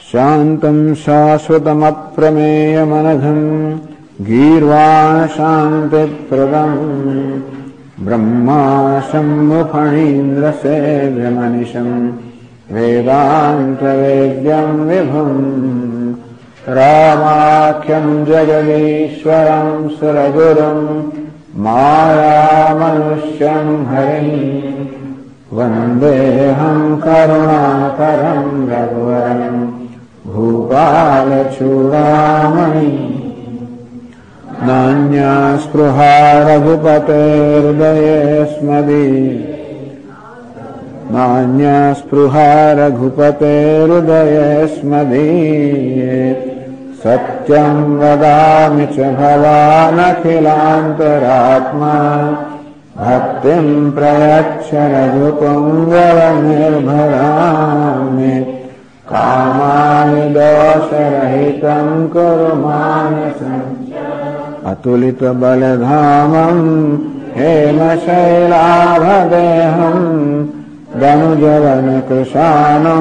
શાંતમ શાશ્વતમપ્રમેયમનઘમ ગીર્વાણ શાંતિપ્રદમ બ્રહ્મા શંભુફણીન્દ્ર સેવ્યમનિશમ વેદાંતવેદ્યમ વિભુમ રામાખ્યમ જગદીશ્વરમ સુરગુરુમ માયામનુષ્યમ હરિં વંદેહં કરુણાકરં રઘુવરં ભૂપાલચૂડામણિ નાન્યા સ્પૃહા રઘુપતેર્હૃદયે સ્મદીયે સત્યં વદામિ ચ ભવાનખિલાંતરાત્મા ભક્તિં પ્રયચ્છ રઘુપુંગવનિર્ભરામે કામાય દોષરહિतं કુરુ માનસં અતુલિત બલધામં હેમશૈલાભદેહં દનુજવન કૃશાનં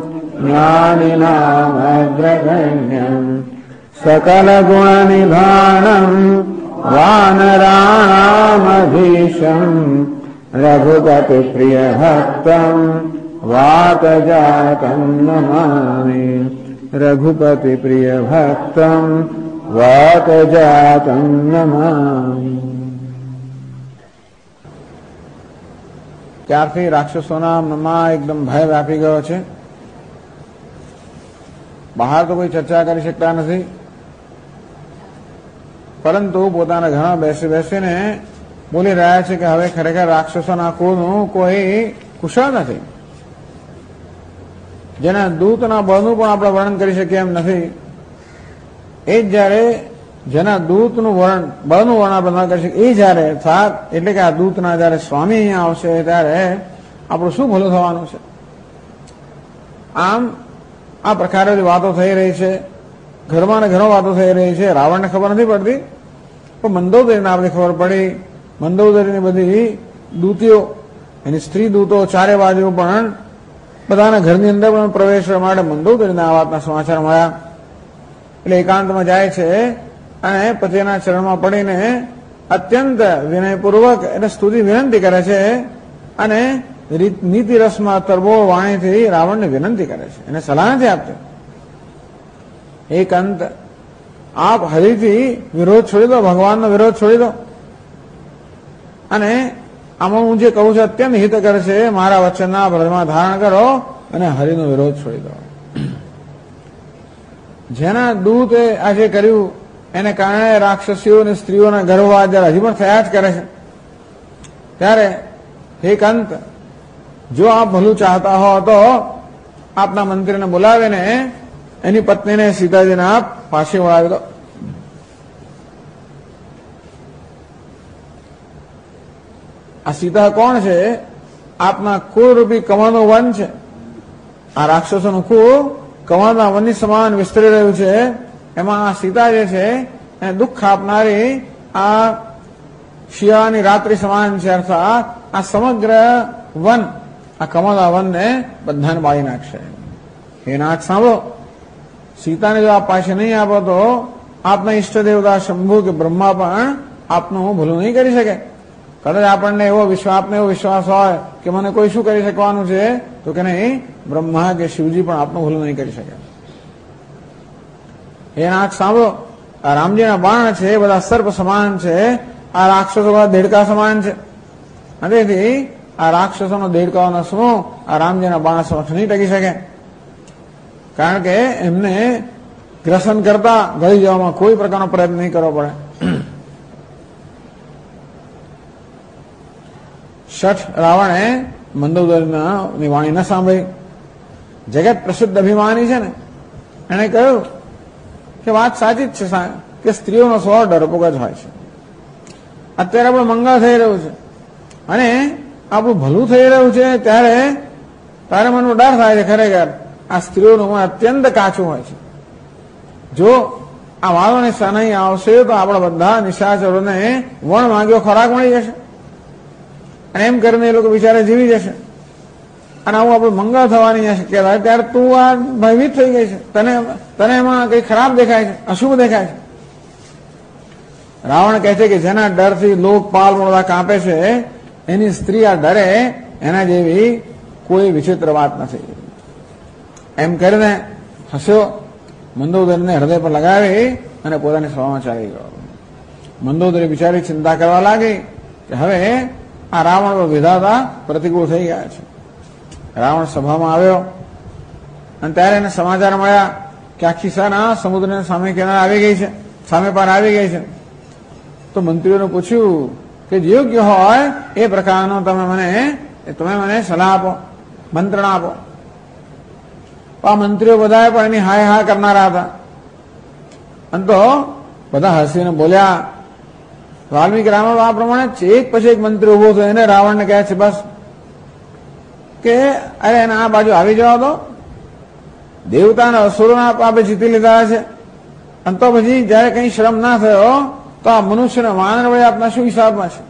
જ્ઞાનિનામગ્રગણ્યં સકલ ગુણનિધાનં વાનરાણામધીશં રઘુપતિ પ્રિયભક્તં વાતજાતં નમામિ રઘુપતિ પ્રિયભક્તં વાતજાતં નમામિ. ત્યારથી રાક્ષસોના મનમાં એકદમ ભય વ્યાપી ગયો છે. બહાર તો કોઈ ચર્ચા કરી શકતા નથી, પરંતુ પોતાના ઘરમાં બેસી બેસીને બોલી રહ્યા છે કે હવે ખરેખર રાક્ષસોના કુળનું કોઈ કુશળ નથી. જેના દૂતના બળનું પણ આપણે વર્ણન કરી શકીએ એમ નથી. એ જ જયારે જેના દૂતનું બળનું વર્ણન આપણે ન કરી શકીએ, એ જયારે થાક એટલે કે આ દૂતના જયારે સ્વામી અહીંયા આવશે ત્યારે આપણું શું ભલું થવાનું છે. આમ આ પ્રકારે વાતો થઈ રહી છે. ઘરમાં ને ઘરમાં વાતો થઈ રહી છે. રાવણને ખબર નથી પડતી, પણ મંદોદરીને આપણે ખબર પડી. મંદોદરીની બધી દૂતીઓ, એની સ્ત્રી દૂતો ચારે બાજુ પણ બધાના ઘરની અંદર પણ પ્રવેશવા માટે મંદોદરીને આ વાતના સમાચાર મળ્યા. એટલે એકાંતમાં જાય છે અને પતિના ચરણમાં પડીને અત્યંત વિનયપૂર્વક એને સ્તુતિ વિનંતી કરે છે અને નીતિ રસમાં તરબોળ વાણીથી રાવણને વિનંતી કરે છે. એને સલાહ નથી આપતી. એકાંત, આપ હરિથી વિરોધ છોડી દો, ભગવાનનો વિરોધ છોડી દો, અને આમાં હું જે કહું છું અત્યંત હિતકર છે, મારા વચનના વ્રતમાં ધારણ કરો અને હરિનો વિરોધ છોડી દો. જેના દૂતે આજે કર્યું એને કારણે રાક્ષસીઓ અને સ્ત્રીઓના ગર્ભવાદ જ્યારે હજી પણ થયા જ કરે છે. ત્યારે હે કંત, જો આપ ભલું ચાહતા હો તો આપના મંત્રીને બોલાવીને એની પત્નીને સીતાજીને આપ પાછી વળાવી દો. આ સીતા કોણ છે? આપના કુળરૂપી કમળનું વન છે. આ રાક્ષસોનું કુળ કમળના વનની સમાન વિસ્તરી રહ્યું છે. એમાં આ સીતા જે છે એને દુઃખ આપનારી આ શિયાળાની રાત્રિ સમાન છે. અર્થાત આ સમગ્ર વન, આ કમળના વનને બધાને બાળી નાખશે. એ નાથ સાંભળો, સીતાને જો આપ પાછી નહીં આપો તો આપના ઈષ્ટ દેવતા શંભુ કે બ્રહ્મા પણ આપનું ભલું નહીં કરી શકે. કદાચ આપણને આપને એવો વિશ્વાસ હોય કે મને કોઈ શું કરી શકવાનું છે, તો કે નહીં, બ્રહ્મા કે શિવજી પણ આપનું ભલું નહીં કરી શકે. એ નાથ સાંભળો, આ રામજીના બાણ છે એ બધા સર્પ સમાન છે. આ રાક્ષસો બધા દેડકા સમાન છે. તેથી આ રાક્ષસોનો દેડકાઓનો સમૂહ આ રામજીના બાણ સમક્ષ નહીં ટકી શકે. કારણ કે એમને ગ્રસન કરતા ગળી જવામાં કોઈ પ્રકારનો પ્રયત્ન નહીં કરવો પડે. શઠ રાવણે મંદોદરીની વાણી ન સાંભળી. જગત પ્રસિદ્ધ અભિમાની છે ને, એને કહ્યું કે વાત સાચી જ છે કે સ્ત્રીઓનો સ્વભાવ ડરપોક જ હોય છે. અત્યારે આપણું મંગળ થઈ રહ્યું છે અને આપણું ભલું થઈ રહ્યું છે, ત્યારે તારે મનમાં ડર થાય છે ખરેખર આ સ્ત્રીઓનું મન અત્યંત કાચું હોય છે. જો આ વાળોની સનાઈ આવશે તો આપણા બધા નિશાચરોને વણ માંગ્યો ખોરાક મળી જશે અને એમ કરીને એ લોકો બિચારા જીવી જશે. અને આવું આપણે મંગળ થવાની શક્યતા હોય ત્યારે તું આ ભયભીત થઈ ગઈ છે, તને એમાં કઈ ખરાબ દેખાય છે, અશુભ દેખાય છે. રાવણ કહે છે કે જેના ડરથી લોકપાલ બધા કાંપે છે એની સ્ત્રી આ ડરે એના જેવી કોઈ વિચિત્ર વાત નથી. એમ કરીને હસ્યો, મંદોદરીને હૃદય પર લગાવી અને પોતાની સભામાં ચાલી ગયો. મંદોદરી બિચારી ચિંતા કરવા લાગી કે હવે આ રાવણ પર વિધાતા પ્રતિકૂળ થઈ ગયા છે. રાવણ સભામાં આવ્યો અને ત્યારે એને સમાચાર મળ્યા કે આખી સેના સમુદ્રના સામે કિનારે આવી ગઈ છે, સામે પાર આવી ગઈ છે. તો મંત્રીઓને પૂછ્યું કે યોગ્ય હોય એ પ્રકારનો તમે મને સલાહ આપો, મંત્રણા આપો. આ મંત્રીઓ બધા પણ એની હાય હા કરનારા હતા. અને તો બધા હસીને બોલ્યા. વાલ્મીકી રામાયણ આ પ્રમાણે એક પછી એક મંત્રી ઉભો થયો, એને રાવણને કહે છે બસ કે અરે એને આ બાજુ આવી જવા દો, દેવતાના અસુરોના પાપે જીતી લીધા છે. અને તો પછી જયારે કઈ શ્રમ ના થયો તો આ મનુષ્યને વાનર વડે આપના શું હિસાબમાં છે.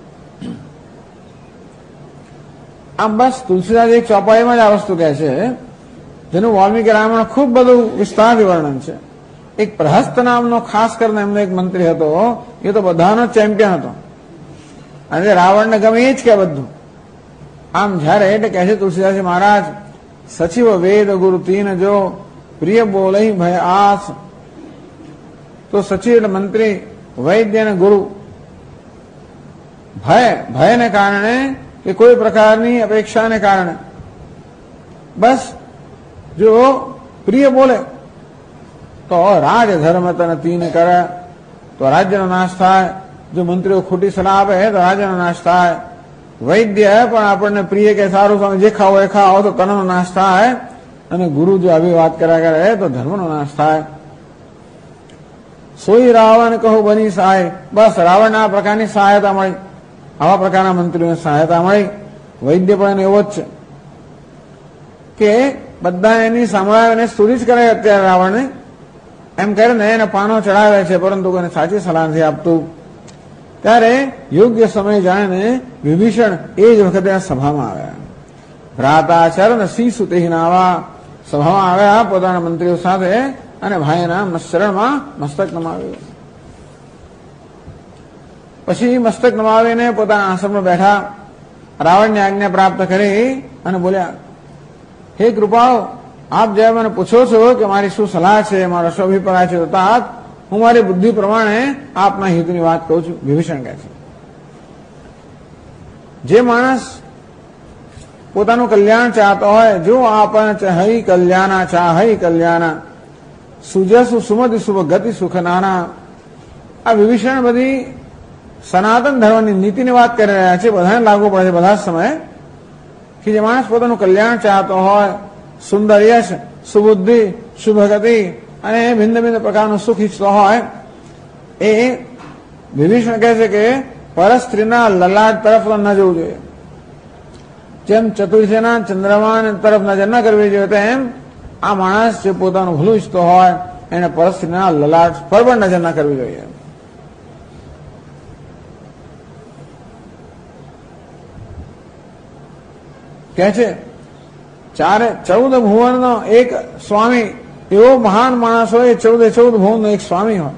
આમ બસ તુલસીદાસ એક ચોપાઈમાં જ આ વસ્તુ કહે છે, જેનું વાલ્મીકી રામાયણ ખૂબ બધું વિસ્તારથી વર્ણન છે. એક પ્રહસ્ત નામનો ખાસ કરીને એમનો એક મંત્રી હતો, એ તો બધાનો ચેમ્પિયન હતો અને રાવણને ગમે એ જ કે બધું. આમ જયારે એટલે કહે છે તુલસીદાસજી મહારાજ, સચિવ વેદ ગુરુ તીન જો પ્રિય બોલઈ ભય આસ. તો સચિવ એટલે મંત્રી, વૈદ્ય અને ગુરુ. ભયને કારણે કે કોઈ પ્રકારની અપેક્ષાને કારણે બસ જો પ્રિય બોલે તો રાજ ધર્મ તને તીન કરે તો રાજ્યનો નાશ થાય. જો મંત્રીઓ ખોટી સલાહ આપે તો રાજ્યનો નાશ થાય. વૈદ્ય પણ આપણને પ્રિય કે સારું તમે જે ખાઓ એ ખાઓ તો તનનો નાશ થાય. અને ગુરુ જો આવી વાત કર્યા કરે તો ધર્મનો નાશ થાય. સોઈ રાવણ કહું બની સહાય. બસ રાવણને આ પ્રકારની સહાયતા મળી, આવા પ્રકારના મંત્રીઓને સહાયતા મળી. વૈદ્ય પણ એવો જ છે કે બધા એની સાંભળાવીને સ્તુતિ જ કરે અત્યારે રાવણને. એમ કરીને એને પાનો ચડાવે છે, પરંતુ કોઈને સાચી સલાહ નથી આપતું. ત્યારે યોગ્ય સમય જાણીને વિભીષણ એ જ વખતે આ સભામાં આવ્યા. ભ્રાતાચરણ સિંહ સુતેહીના આવા સભામાં આવ્યા પોતાના મંત્રીઓ સાથે અને ભાઈના શરણમાં મસ્તક નમાવ્યું. પછી મસ્તક નમાવીને પોતાના આશ્રમમાં બેઠા, રાવણની આજ્ઞા પ્રાપ્ત કરી અને બોલ્યા, હે કૃપાળો, આપ જ્યારે મને પૂછો છો કે મારી શું સલાહ છે, મારો શું અભિપ્રાય છે, તો હું મારી બુદ્ધિ પ્રમાણે આપના હિતની વાત કહું છું. વિભીષણ કહે છે, જે માણસ પોતાનું કલ્યાણ ચાહતો હોય, જો આપણ ચાહી કલ્યાણા ચાહી કલ્યાણા સુજસુ સુમતિ શુભ ગતિ સુખ નાના. આ વિભીષણ બધી સનાતન ધર્મની નીતિની વાત કરી રહ્યા છે, બધાને લાગુ પડે છે બધા સમયે કે જે માણસ પોતાનું કલ્યાણ ચાહતો હોય, સુંદર યશ, સુબુદ્ધિ, શુભ ગતિ અને ભિન્ન ભિન્ન પ્રકારનું સુખ ઈચ્છતો હોય, એ વિભીષણ કહે છે કે પરસ્ત્રીના લલાટ તરફ ન જવું જોઈએ. જેમ ચતુર્થીના ચંદ્રમાન તરફ નજર ન કરવી જોઈએ, તેમ આ માણસ જે પોતાનું ભલું ઈચ્છતો હોય એને પરસ્ત્રીના લલાટ પર પણ નજર ન કરવી જોઈએ. કહે છે 14 ભુવનનો એક સ્વામી, એવો મહાન માણસ હોય, 14 ભુવનનો એક સ્વામી હોય,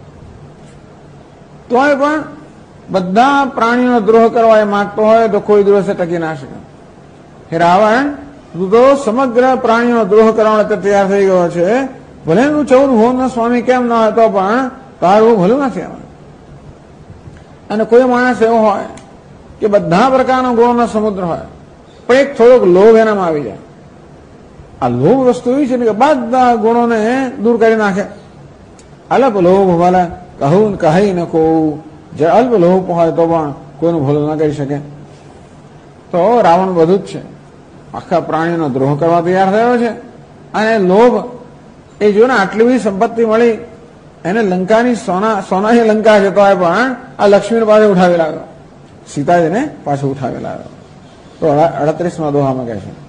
તોય પણ બધા પ્રાણીઓનો દ્રોહ કરવા એ માંગતો હોય તો કોઈ દિવસે ટકી ના શકે. હે રાવણ, તું તો સમગ્ર પ્રાણીઓનો દ્રોહ કરવા માટે તૈયાર થઈ ગયો છે. ભલે તું 14 ભુવનનો સ્વામી કેમ ન હોય તો પણ તારું ભલું નથી એમાં. અને કોઈ માણસ એવો હોય કે બધા પ્રકારના ગુણોનો સમુદ્ર હોય, પણ એક થોડોક લોભ એનામાં આવી જાય. આ લોભ વસ્તુ એવી છે કે બધા ગુણોને દૂર કરી નાખે. અલ્પ લોભ ભલે કહું કહી ન કહું, જે અલ્પ લોભ હોય તો પણ કોઈનું ભલું ન કરી શકે. તો રાવણ બધું જ છે, આખા પ્રાણીનો દ્રોહ કરવા તૈયાર થયો છે. અને લોભ એ જો ને આટલી બધી સંપત્તિ મળી એને, લંકાની સોનાની લંકા છે તો પણ આ લક્ષ્મીને પાસે ઉઠાવી લાવ્યો, સીતાજીને પાછું ઉઠાવી લાવ્યો. તો 38મા દોહામાં કહે છે,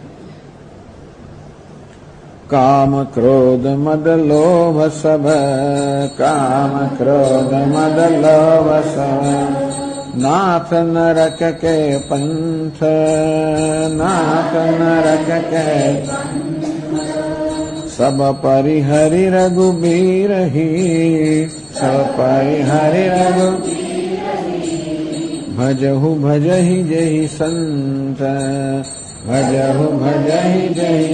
કામ ક્રોધ મદ લોભ સબ, કામ ક્રોધ મદ લોભ સબ, नाथ नरक के पंथ, नाथ नरक के सब परिहरि रघुबीर ही, सब परिहरि भजहु भजहि जहि संत, भजहु भजहि जहि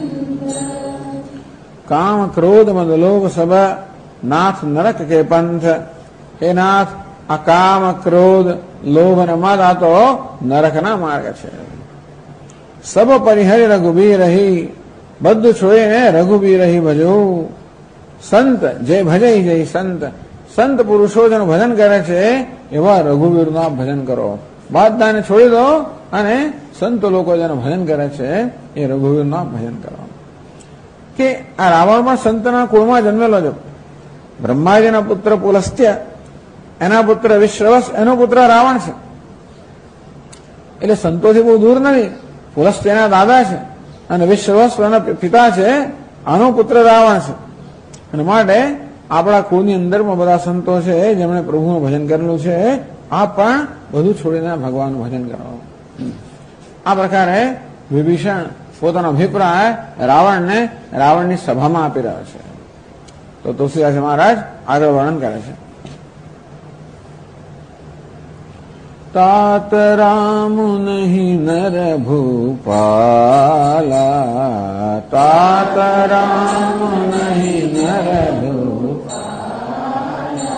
काम क्रोध मद लोभ सब नाथ नरक के पंथ। हे नाथ, आ काम क्रोध लोभ न मद आ तो नरक ना मार्ग छे। सब परिहरि रघुबीर ही, બધું છોડીને રઘુબીર ही ભજો। સંત જે ભજે જય સંત, સંત પુરુષો જેનું ભજન કરે છે એવા રઘુવીરનું આપ ભજન કરો। બધાને છોડી દો અને સંત લોકો જેનું ભજન કરે છે એ રઘુવીરનું આપ ભજન કરો। કે આ રાવણ પણ સંતના કુળમાં જન્મેલો છે। બ્રહ્માજીના પુત્ર પુલસ્ત્ય, એના પુત્ર વિશ્રવસ, એનો પુત્ર રાવણ છે। એટલે સંતોથી બહુ દૂર નથી। પુલસ્ત્યના દાદા છે અને વિશ્રવસ એના પિતા છે, આનો પુત્ર રાવણ છે। અને માટે આપણા કુળની અંદરમાં બધા સંતો છે જેમણે પ્રભુનું ભજન કરેલું છે। આ પણ બધું છોડીને ભગવાનનું ભજન કરો। આ પ્રકારે વિભીષણ પોતાનો અભિપ્રાય રાવણને રાવણની સભામાં આપી રહ્યો છે। તો તુલસીદાસ મહારાજ આગળ વર્ણન કરે છે। तात राम नहीं नर भूपाला, तात राम नहीं नर भूपाला,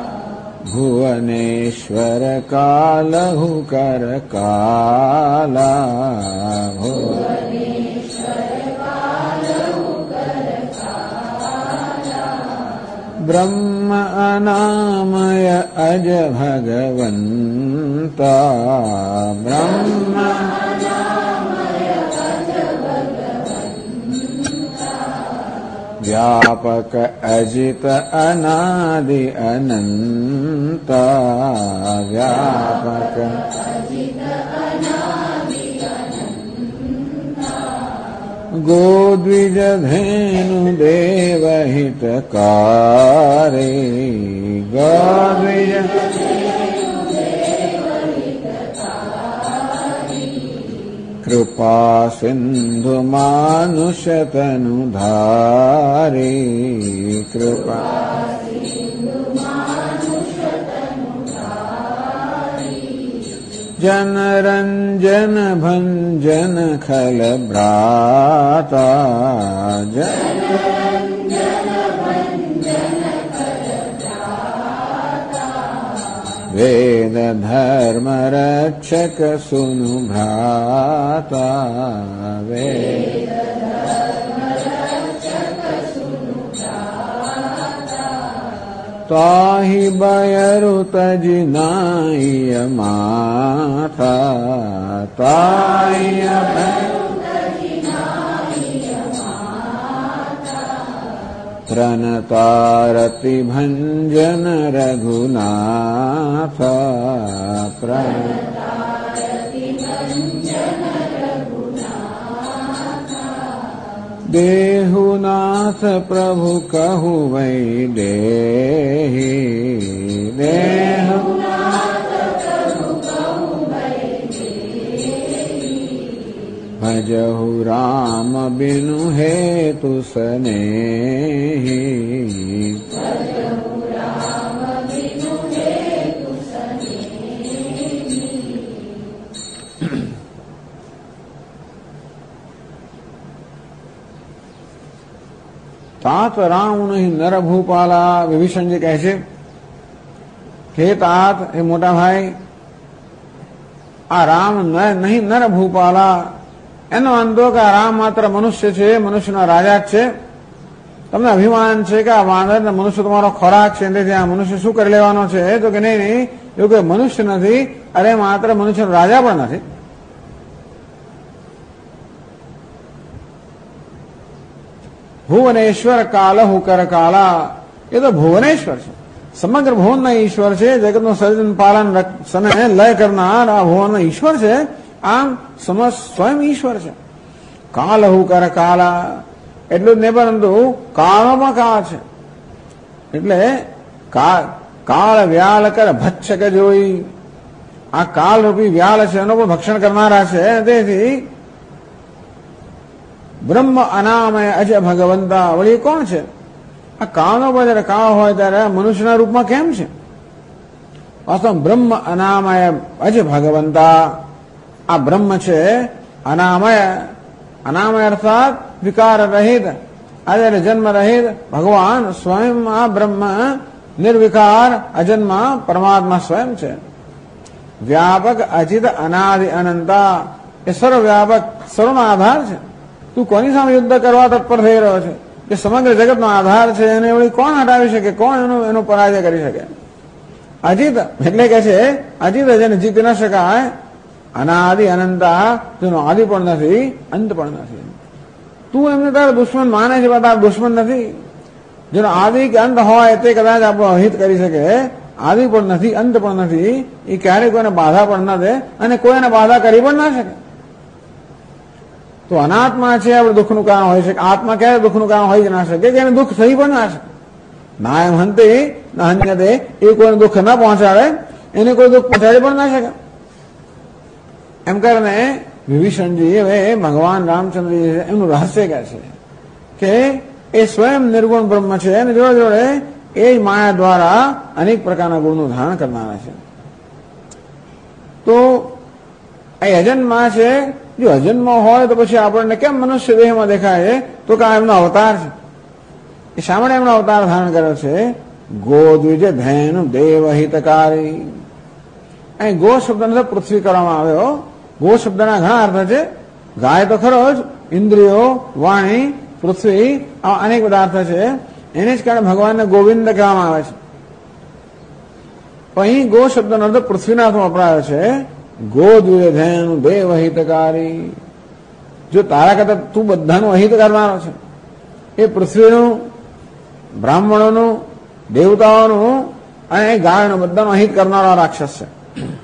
भुवनेश्वर कालहु कर काला, ब्रह्म अनामय अज भगवंता, ब्रह्म व्यापक अजित अनादि अनंता, व्यापक गोद्विज धेनु देवहितकारे, गोद्विज कृपा सिंधु मानुष तनुधारे, कृपा जन रंजन भंजन खल भ्राता, जन वेद धर्म रक्षक सुनु भ्राता, वेद ताहि बयरु तजि नाय माथा, ताहि प्रणतारति भंजन रघुनाथ, देहुनाथ प्रभु कहु वै देहि, देहुनाथ प्रभु कहु वै देहि, भजहु राम बिनु हेतु सनेहि, भजहु राम बिनु हेतु सनेहि। तात राम नहीं नर भूपाला, વિભીષણ જે કહે છે કે तात એ મોટા ભાઈ, આ રામ નહીં નર ભૂપાલા, એનો અંતો કે આ રામ માત્ર મનુષ્ય છે, મનુષ્યના રાજા જ છે। તમને અભિમાન છે કે આ વાનર ને મનુષ્ય તમારો ખોરાક છે, તેથી આ મનુષ્ય શું કરી લેવાનો છે? તો કે નહીં નહીં, એવું કોઈ મનુષ્ય નથી, અરે માત્ર મનુષ્યનો રાજા પણ નથી। ભુવનેશ્વર કાલહુ કર કાલા, એ તો ભુવનેશ્વર છે, સમગ્ર ભુવનના ઈશ્વર છે, જગતનું સર્જન પાલન સમય લય કરનાર આ ભુવનના ઈશ્વર છે। આમ સ્વયં ઈશ્વર છે। કાલહુ કર કાલા એટલું જ નહીં, પરંતુ કાળમાં કાળ છે, એટલે કાળ વ્યાળ કર ભક્ષક જોઈ, આ કાલરૂપી વ્યાળ છે એનો પણ ભક્ષણ કરનારા છે. તેથી બ્રહ્મ અનામય અજ ભગવંતા, વળી કોણ છે? આ કાળનો પણ જયારે કાળ હોય ત્યારે મનુષ્યના રૂપમાં કેમ છે? વાસ્તવ બ્રહ્મ અનામય અજ ભગવંતા, આ બ્રહ્મ છે અનામય. અનામય અર્થાત વિકાર રહિત, આજે જન્મ રહિત ભગવાન સ્વયં આ બ્રહ્મ નિર્વિકાર અજન્મા પરમાત્મા સ્વયં છે. વ્યાપક અચિત અનાદિ અનંતા, એ સર્વવ્યાપક સર્વનો આધાર છે. તું કોની સામે યુદ્ધ કરવા તત્પર થઈ રહ્યો છે? કે સમગ્ર જગતનો આધાર છે એને વળી કોણ હટાવી શકે? કોણ એનો પરાજય કરી શકે? અજીત એટલે કે છે અજીત, જેને જીતી ન શકાય. અનાદિ અનંતા, જેનો આદિ પણ નથી અંત પણ નથી. તું એમને તારા દુશ્મન માને છે, પણ તારા દુશ્મન નથી. જેનો આદિ કે અંત હોય તે કદાચ આપણો હિત કરી શકે, આદિ પણ નથી અંત પણ નથી, એ ક્યારેય કોઈને બાધા પણ ન દે અને કોઈને બાધા કરી પણ ના શકે. તો અનાત્મા છે આપણે દુઃખનું કારણ હોય છે. આત્મા ક્યારે દુઃખનું કારણ હોય જ ના શકે, કે એને દુઃખ થઈ પણ ના શકે. ના એમ હંતે ના હન્યતે, એ કોઈને દુઃખ ન પહોંચાડે, એને કોઈ દુઃખ પહોંચાડી પણ ના શકે. એમ કરીને વિભીષણજી હવે ભગવાન રામચંદ્રજી એમનું રહસ્ય કહે છે કે એ સ્વયં નિર્ગુણ બ્રહ્મ છે અને જોડે જોડે એ માયા દ્વારા અનેક પ્રકારના ગુણનું ધારણ કરનારા છે. તો એ અજન્મા છે. જો અજન્મ હોય તો પછી આપણને કેમ મનુષ્ય દેહમાં દેખાય છે? તો કે એમનો અવતાર છે. એ શા માટે એમનો અવતાર ધારણ કર્યો છે? ગોદ્વિજ ધૈન દેવ હિતકારી. અહીં ગો શબ્દને પૃથ્વી કરવામાં આવ્યો. ગો શબ્દના ઘણા અર્થ છે. ગાય તો ખરો જ, ઇન્દ્રિયો, વાણી, પૃથ્વી, આવા અનેક બધા અર્થ છે. એને જ કારણે ભગવાનને ગોવિંદ કહેવામાં આવે છે. તો અહીં ગો શબ્દનો અર્થ પૃથ્વીના અર્થમાં વપરાયો છે. ગોદ્વિજેન દેવ હિતકારી. જો તારા કરતા તું બધાનું અહિત કરનારો છે. એ પૃથ્વીનું, બ્રાહ્મણોનું, દેવતાઓનું અને ગાયનું બધાનું અહિત કરનારો રાક્ષસ છે.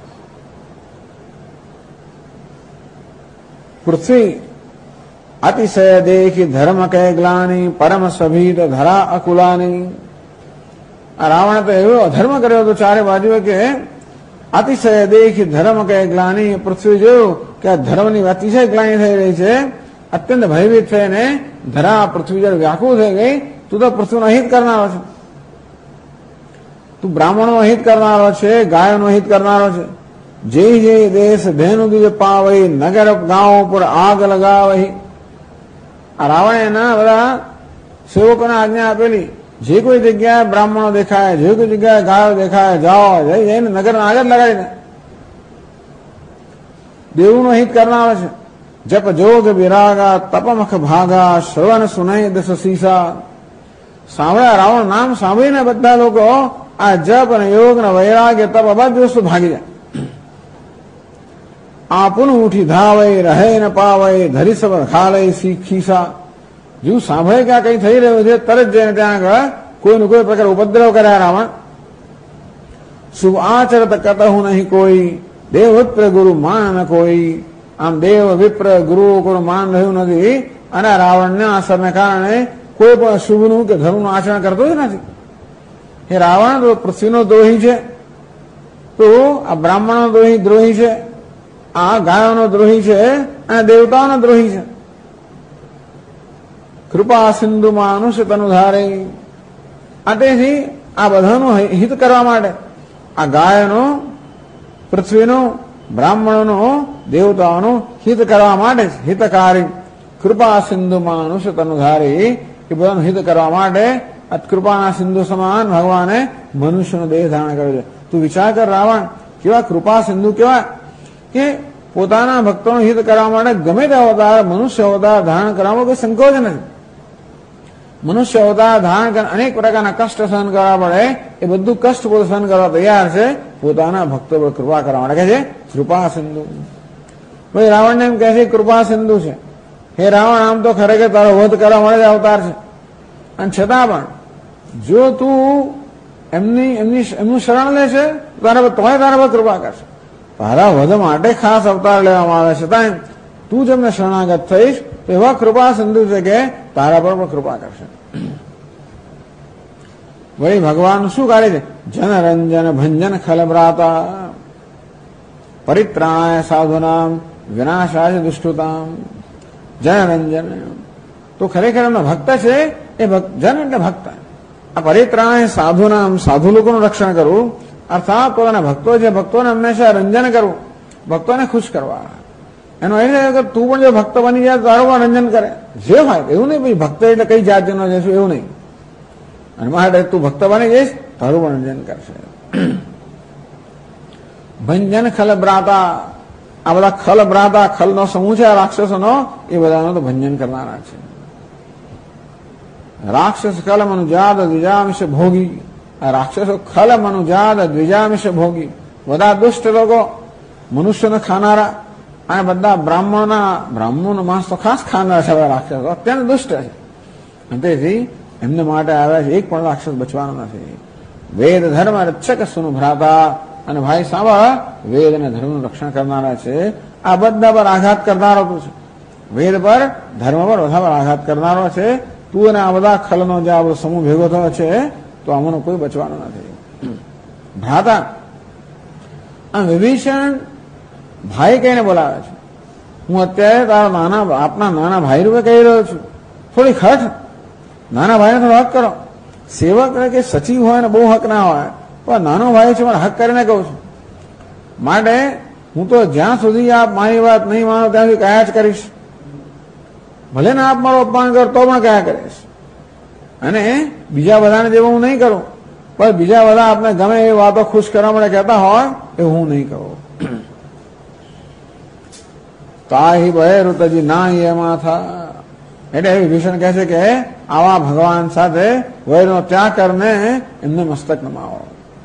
પૃથ્વી અતિશય દેખી ધર્મ કે ગ્લાની, પરમ સભીત ધરા અકુલાની. આ રાવણે તો એવો અધર્મ કર્યો હતો ચારે બાજુ કે અતિશય દેખી ધર્મ કે ગ્લાની. પૃથ્વી જોયું કે આ ધર્મની અતિશય ગ્લાની થઈ રહી છે. અત્યંત ભયભીત થઈને ધરા પૃથ્વી જયારે વ્યાકુળ થઈ ગઈ. તું તો પૃથ્વીનો હિત કરનારો છે. તું બ્રાહ્મણનો હિત કરનારો છે, ગાયોનો હિત કરનારો છે. જે જે દેશ ધેનુ બીજ પાવઈ, નગર ગાંવ પર આગ લગાવઈ. આ રાવણે એના બધા સેવકોને આજ્ઞા આપેલી, જે કોઈ જગ્યાએ બ્રાહ્મણો દેખાય, જે કોઈ જગ્યાએ ગાયો દેખાય, જાઓ જઈને નગરના આગળ લગાડીને. દેવનું હિત કરનારો છે. જપ જોગ વિરાગા, તપમખ ભાગા, શ્રવણ સુનય દસ સીસા. સાંભળ્યા રાવણ નામ સાંભળીને બધા લોકો આ જપ અને યોગ ને વૈરાગ્ય તપ બધું વસ્તુ ભાગી જાય. આપુન ઉઠી ધાવઈ, રહે ને પાવઈ, ધરી સબ ખાલઈ ખીસા. જો સાંભળે કે આ કઈ થઈ રહ્યું છે, તરત જઈને ત્યાં આગળ કોઈનું કોઈ પ્રકાર ઉપદ્રવ કર્યા રાવણ. શુભ આચરત કતહુ નહીં કોઈ, દેવ વિપ્ર ગુરુ માન ન કોઈ. આમ દેવ વિપ્ર ગુરુ કોઈ માન રહ્યું નથી અને રાવણના અસરને કારણે કોઈ પણ શુભનું કે ધર્મનું આચરણ કરતો જ નથી. એ રાવણ તો પૃથ્વીનો દ્રોહી છે, તો આ બ્રાહ્મણનો દ્રોહી છે, આ ગાયોનો દ્રોહી છે અને દેવતાઓનો દ્રોહી છે. કૃપા સિંધુ માનુષ તનુ ધારે. તેથી આ બધાનું હિત કરવા માટે આ ગાયનું, પૃથ્વીનું, બ્રાહ્મણોનું, દેવતાઓનું હિત કરવા માટે હિતકારી. કૃપા સિંધુ માનુષ તનુ ધારી. એ બધાનું હિત કરવા માટે આ કૃપાના સિંધુ સમાન ભગવાને મનુષ્યનો દેહ ધારણ કર્યો છે. તું વિચાર કર રાવણ કેવા કૃપા સિંધુ કેવા, કે પોતાના ભક્તોનું હિત કરવા માટે ગમે તે અવતાર, મનુષ્ય અવતાર ધારણ કરવામાં કોઈ સંકોચ નથી. મનુષ્ય અવતાર ધારણ કરી અનેક પ્રકારના કષ્ટ સહન કરવા પડે, એ બધું કષ્ટ પોતે સહન કરવા તૈયાર છે પોતાના ભક્તો પર કૃપા કરવા માટે. કહે છે કૃપા સિંધુ. ભાઈ રાવણને એમ કહે છે કૃપા સિંધુ છે. હે રાવણ, આમ તો ખરેખર તારો વધ કરવા મળે અવતાર છે, અને છતાં પણ જો તું એમનું શરણ લે છે તોય તારા પર કૃપા કરશે. તારા વધ માટે ખાસ અવતાર લેવામાં આવે છે, છતાં તું જેમને શરણાગત થઈશ તો એવા કૃપા સિંધુ છે કે તારા પર પણ કૃપા કરશે. વળી ભગવાન શું કરે છે? જનરંજન ભંજન ખલબ્રાતા. પરિત્રાણાય સાધુનામ વિનાશાય દુષ્ટતામ જનરંજન. તો ખરેખર એમનો ભક્ત છે એ જન એટલે ભક્ત. આ પરિત્રાણાય સાધુનામ, સાધુ લોકોનું રક્ષણ કરવું અર્થાત પોતાના ભક્તો છે ભક્તોને હંમેશા રંજન કરવું, ભક્તોને ખુશ કરવા. એનો એ છે કે તું પણ જો ભક્ત બની જાય તારું પણ રંજન કરે જે હોય એવું નહીં ભાઈ ભક્ત એટલે કઈ જાતિનો જઈશું એવું નહીં. અને માટે તું ભક્ત બની જઈશ તારું પણ રંજન કરશે. ભંજન ખલ બ્રાતા, આ બધા ખલ બ્રાતા, ખલનો સમૂહ છે આ રાક્ષસોનો, એ બધાનો તો ભંજન કરનારા છે. રાક્ષસ ખલ મનુજાત દ્વિજાંશ ભોગી, આ રાક્ષસો ખલ મનુજાત દ્વિજાંશ ભોગી, બધા દુષ્ટ લોકો, મનુષ્યને ખાનારા અને બધા બ્રાહ્મણનો માંસ તો ખાસ ખાનારા છે રાક્ષસો, અત્યંત દુષ્ટ છે. અને તેથી એમને માટે આવ્યા છે, એક પણ રાક્ષસ બચવાનો નથી. વેદ ધર્મ રક્ષક સુનું ભ્રાતા, અને ભાઈ સાંભળ વેદ અને ધર્મનું રક્ષણ કરનારા છે. આ બધા પર આઘાત કરનારો છે, વેદ પર ધર્મ પર બધા પર આઘાત કરનારો છે. તું અને આ બધા ખલનો જે આ સમૂહ ભેગો થયો છે તો આમાંનો કોઈ બચવાનો નથી. ભ્રાતા આ વિભીષણ ભાઈ કહીને બોલાવે છે. હું અત્યારે તારા આપના નાના ભાઈ રૂપે કહી રહ્યો છું, થોડી ખટ નાના ભાઈને થોડો હક કરો. સેવક કે સચિવ હોય ને બહુ હક ના હોય, પણ નાનો ભાઈ છે પણ હક કરીને કહું છું. માટે હું તો જ્યાં સુધી આપ મારી વાત નહીં માનો ત્યાં સુધી કયા જ કરીશ. ભલે ને આપ મારો અપમાન કરો તો પણ કયા કરીશ. અને બીજા બધાને જેવું હું નહીં કરું, પણ બીજા બધા આપને ગમે એ વાતો ખુશ કરવા માટે કહેતા હોય એવું હું નહીં કરું. તાહી ભય ઋતજી ના એમાં થા, એટલે વિભીષણ કહે છે કે આવા ભગવાન સાથે વૈરનો ત્યાગ કરીને એમને મસ્તક નમાવો.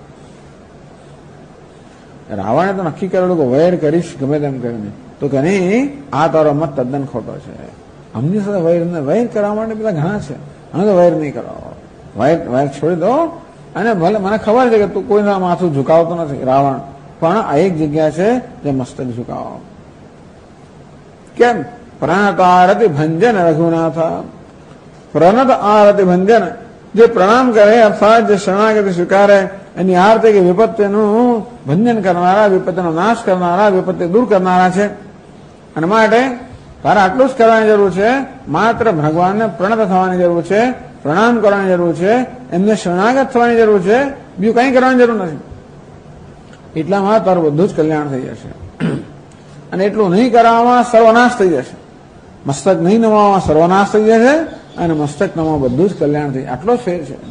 રાવણે તો નક્કી કરેલું કે વૈર કરીશ ગમે તેમ કરીને, તો કે નહીં આ તારો મત તદ્દન ખોટો છે. અમની સાથે વૈર કરવા માટે બધા ઘણા છે, અમે તો વૈર નહીં કરાવો, વૈર છોડી દો. અને ભલે મને ખબર છે કે તું કોઈના માથું ઝુકાવતો નથી રાવણ, પણ આ એક જગ્યા છે જે મસ્તક ઝુકાવો. કેમ? પ્રણત આરતી ભંજન રઘુનાથ, પ્રણત આરતી ભંજન, જે પ્રણામ કરે અર્થાત જે શરણાગતિ સ્વીકારે એની આરતી કે વિપત્તિનું ભંજન કરનારા, વિપત્તિનો નાશ કરનારા, વિપત્તિ દૂર કરનારા છે. અને માટે તારે આટલું જ કરવાની જરૂર છે, માત્ર ભગવાનને પ્રણત થવાની જરૂર છે, પ્રણામ કરવાની જરૂર છે, એમને શરણાગત થવાની જરૂર છે, બીજું કંઈ કરવાની જરૂર નથી. એટલામાં તારું બધું જ કલ્યાણ થઈ જશે. અને એટલું નહીં કરવામાં સર્વનાશ થઈ જશે. મસ્તક નહીં નમાવામાં સર્વનાશ થઈ જશે, અને મસ્તક નમાવા બધું જ કલ્યાણ થઈ. આટલો જ ફેર છે.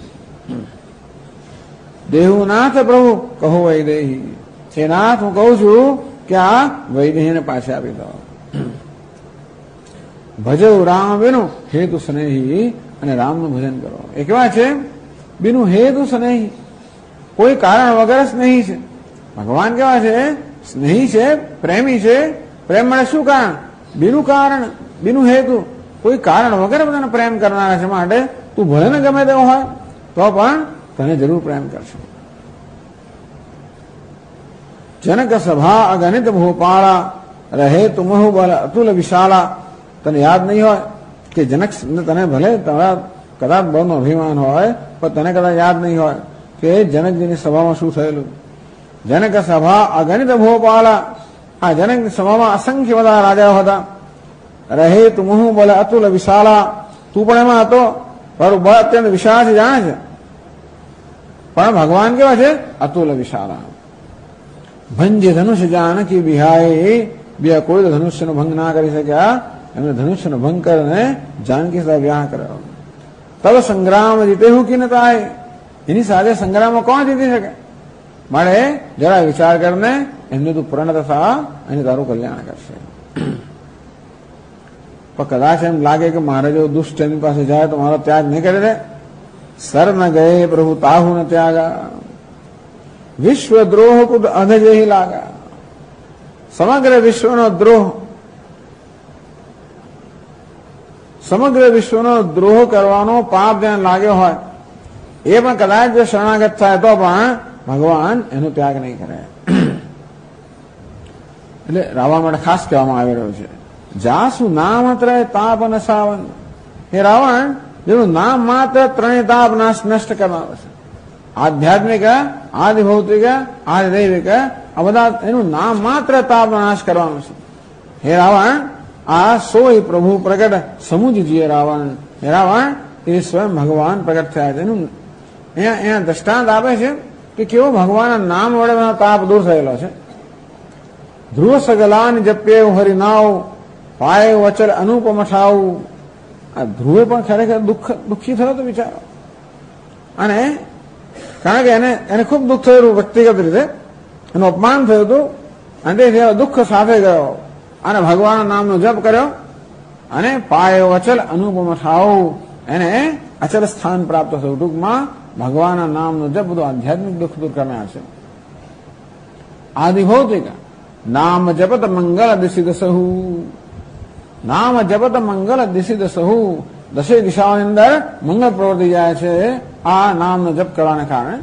દેહુનાથ પ્રભુ કહો વૈદેહી, હે નાથ હું કહું છું કે આ વૈદેહીને પાછા આપી દો. ભજો રામ બેનું હેતુ સ્નેહી, અને રામનું ભજન કરો. એ કેવા છે? બીનું હેતુ સ્નેહી, કોઈ કારણ વગર સ્નેહી છે. ભગવાન કેવા છે? સ્નેહી છે, પ્રેમી છે. પ્રેમ મળે શું કારણ? બીનું કારણ, બીનું હેતુ, કોઈ કારણ વગર બધાને પ્રેમ કરનારા છે. માટે તું ભલે ને ગમે તેવો હોય તો પણ તને જરૂર પ્રેમ કરશે. જનક સભા અગણિત ભૂપાળા, રહે તુમહુ બલ અતુલ વિશાળા. તને યાદ નહીં હોય કે જનક તને ભલે તમારા કદાચ બળનો અભિમાન હોય, પણ તને કદાચ યાદ નહીં હોય કે જનકજીની સભામાં શું થયેલું. જનક સભા અગણિત ભૂપાળા, આ જનક સભામાં અસંખ્ય બધા રાજાઓ હતા. રહે તુમહુ બલ અતુલ વિશાળા, તું પણ એમાં હતો, તારું બળ અત્યંત વિશાળ છે જાણે છે, પણ ભગવાન કેવા છે? અતુલ વિશાળા. ભંજ ધનુષ જાનકી બિહાય, બે કોઈ ધનુષ્યનો ભંગ ના કરી શક્યા, એમને ધનુષ્યનો ભંગ કરીને જાનકી સાથે વિવાહ કર્યો. તબ સંગ્રામ જીતે હું કી નતાય, એની સાથે સંગ્રામમાં કોણ જીતી શકે? મળે જરા વિચાર કરીને એમને તું પ્રણત થા અને તારું કલ્યાણ કરશે. પણ કદાચ એમ લાગે કે મારે જો દુષ્ટ એની પાસે જાય તો મારો ત્યાગ નહીં કરી દે. સર ન ગયે પ્રભુ તાહુ ન ત્યાગા, વિશ્વ દ્રોહ કુદ અધ જેહી લાગા. સમગ્ર વિશ્વનો દ્રોહ, સમગ્ર વિશ્વનો દ્રોહ કરવાનો પાપ જેને લાગ્યો હોય એ પણ કદાચ જો શરણાગત થાય તો પણ ભગવાન એનો ત્યાગ નહીં કરે. એટલે રાવણ માટે ખાસ કહેવામાં આવી રહ્યું છે, જાસુ નામ માત્ર તાપ અને સાવન. એ રાવણ જેનું નામ માત્ર ત્રણેય તાપ નષ્ટ કરનારો છે. આધ્યાત્મિક, આદિભૌતિક, આદિદૈવિક આ બધા એનું નામ માત્ર તાપ નાશ કરવાનું છે. હે રાવણ, આ સોય પ્રભુ પ્રગટ સમુજીએ રાવણ. હે રાવણ, એ સ્વયં ભગવાન પ્રગટ થયા છે. એનું અહીંયા દ્રષ્ટાંત આપે છે કે કેવો ભગવાનના નામ વડે તાપ દૂર થયેલો છે. ધ્રુવ સગલાન જપ્યેવ હરિનાવ પાય વચલ અનુપમ ઠાવ. આ ધ્રુવે પણ ખરેખર દુઃખી થયો તો વિચારો. અને કારણ કે એને ખૂબ દુઃખ થયેલું વ્યક્તિગત રીતે, એનું અપમાન થયું હતું અને તે દુઃખ સાથે ગયો અને ભગવાનના નામનો જપ કર્યો અને પાય વચલ અનુપમ ઠાવ, એને અચલ સ્થાન પ્રાપ્ત થયું. ટૂંકમાં ભગવાનના નામનો જપ બધું આધ્યાત્મિક દુઃખ દૂર કરનાર છે. આદિભૌતિક નામ જપત મંગલ દિશિદ સહુ. નામ જપત મંગલ દિશિદ સહુ. દશે દિશાઓની અંદર મંગળ પ્રવર્તી જાય છે આ નામનો જપ કરવાને કારણે.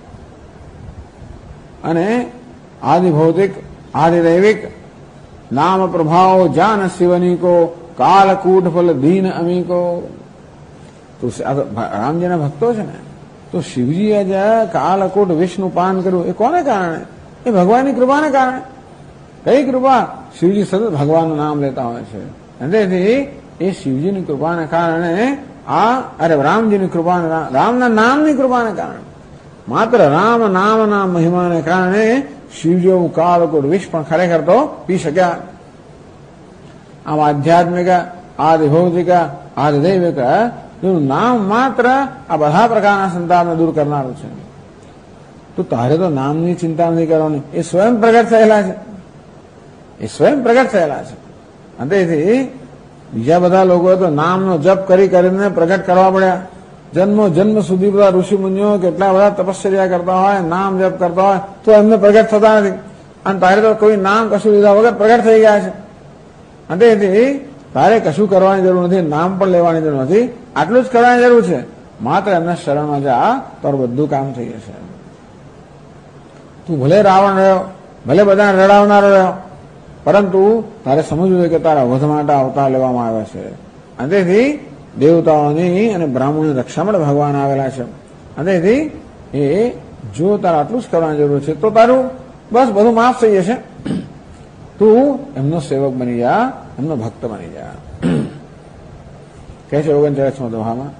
અને આદિભૌતિક, આદિદૈવિક નામ પ્રભાવ જાન શિવનીકો કાલકૂટ ફલ દીન અમીકો. તો રામજીના ભક્તો છે ને, તો શિવજીએ જે કાલકૂટ વિષનું પાન કર્યું એ કોને કારણે? એ ભગવાનની કૃપાને કારણે. કઈ કૃપા? શિવજી સતત ભગવાનનું નામ લેતા હોય છે અને તેથી એ શિવજીની કૃપાને કારણે રામજીની કૃપાને, રામના નામની કૃપાને કારણે, માત્ર રામ નામના મહિમાને કારણે શિવજી કાલકૂટ વિષ પણ ખરેખર તો પી શક્યા. આમ આધ્યાત્મિક, આદિભૌતિક, આદિદૈવિક એનું નામ માત્ર આ બધા પ્રકારના સંતાપને દૂર કરનારું છે. તો તારે તો નામની ચિંતા નથી કરવાની, એ સ્વયં પ્રગટ થયેલા છે. એ સ્વયં પ્રગટ થયેલા છે. અને તેથી બીજા બધા લોકો તો નામનો જપ કરીને પ્રગટ કરવા પડ્યા. જન્મ સુધી બધા ઋષિ મુનિઓ કેટલા બધા તપશ્ચર્યા કરતા હોય, નામ જપ કરતા હોય તો એમને પ્રગટ થતા નથી. અને તારે તો કોઈ નામ કશું લીધા વગર પ્રગટ થઈ ગયા છે. અને તેથી તારે કશું કરવાની જરૂર નથી, નામ પણ લેવાની જરૂર નથી, આટલું જ કરવાની જરૂર છે. માત્ર એમના શરણમાં જા, તારું બધું કામ થઈ જશે. તું ભલે રાવણ રહ્યો, ભલે બધાને રડાવનારો રહ્યો, પરંતુ તારે સમજવું જોઈએ કે તારા વધ માટે અવતાર લેવામાં આવ્યા છે. અને તેથી દેવતાઓની અને બ્રાહ્મણોની રક્ષા માટે ભગવાન આવેલા છે. અને તેથી એ જો તારે આટલું જ કરવાની જરૂર છે તો તારું બસ બધું માફ થઈ જશે. તું એમનો સેવક બની જા, એમનો ભક્ત બની જા. કહે છે 39મો દોહામાં,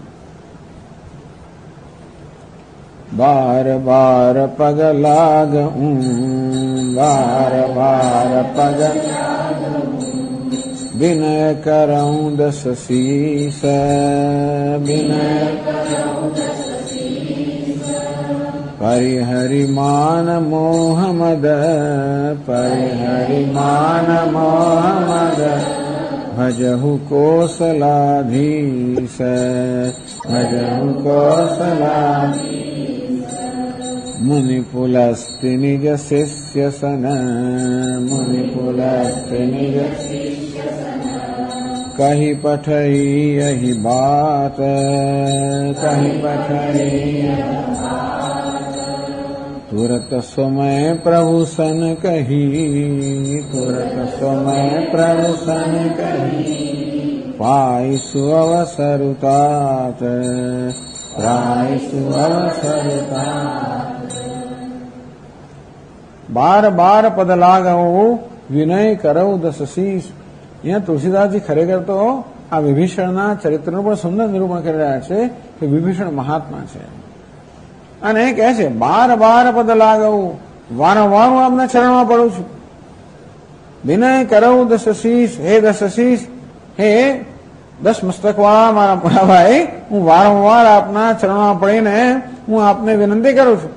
બાર બાર પગ લાગઉં, બાર બાર પગ વિનય કરઉં દસ શીશ, વિનય પરિહરિમાન મોહમદ, પરિહરિમાન મોહમદ ભજહુ કોસલાધીશ, ભજહુ કોસલાધીશ. મુનિપુલસ્તિ નિજ શિષ્ય સન, મુનિપુલસ્તિ નિજ કહી પઠઈ અહી બાત, કહી પઠઈ તુરત સમય પ્રભુ સન કહી, તુરત સમય પ્રભુ સન કહી પાઈસુ અવસરુતાત, પાઈસુ અવસરુતાત. બાર બાર પદ લાગવું, વિનય કરવું દસ શીશ. અહીંયા તુલસીદાસજી ખરેખર તો આ વિભીષણના ચરિત્રનું પણ સુંદર નિરૂપણ કરી રહ્યા છે કે વિભીષણ મહાત્મા છે. અને કહે છે બાર બાર પદ લાગવું, વારંવાર હું આપના ચરણમાં પડું છું. વિનય કરવું દસ શીશ, હે દસ શીશ, હે 10 મસ્તકવાળા મારા મોટાભાઈ, હું વારંવાર આપના ચરણમાં પડીને હું આપને વિનંતી કરું છું.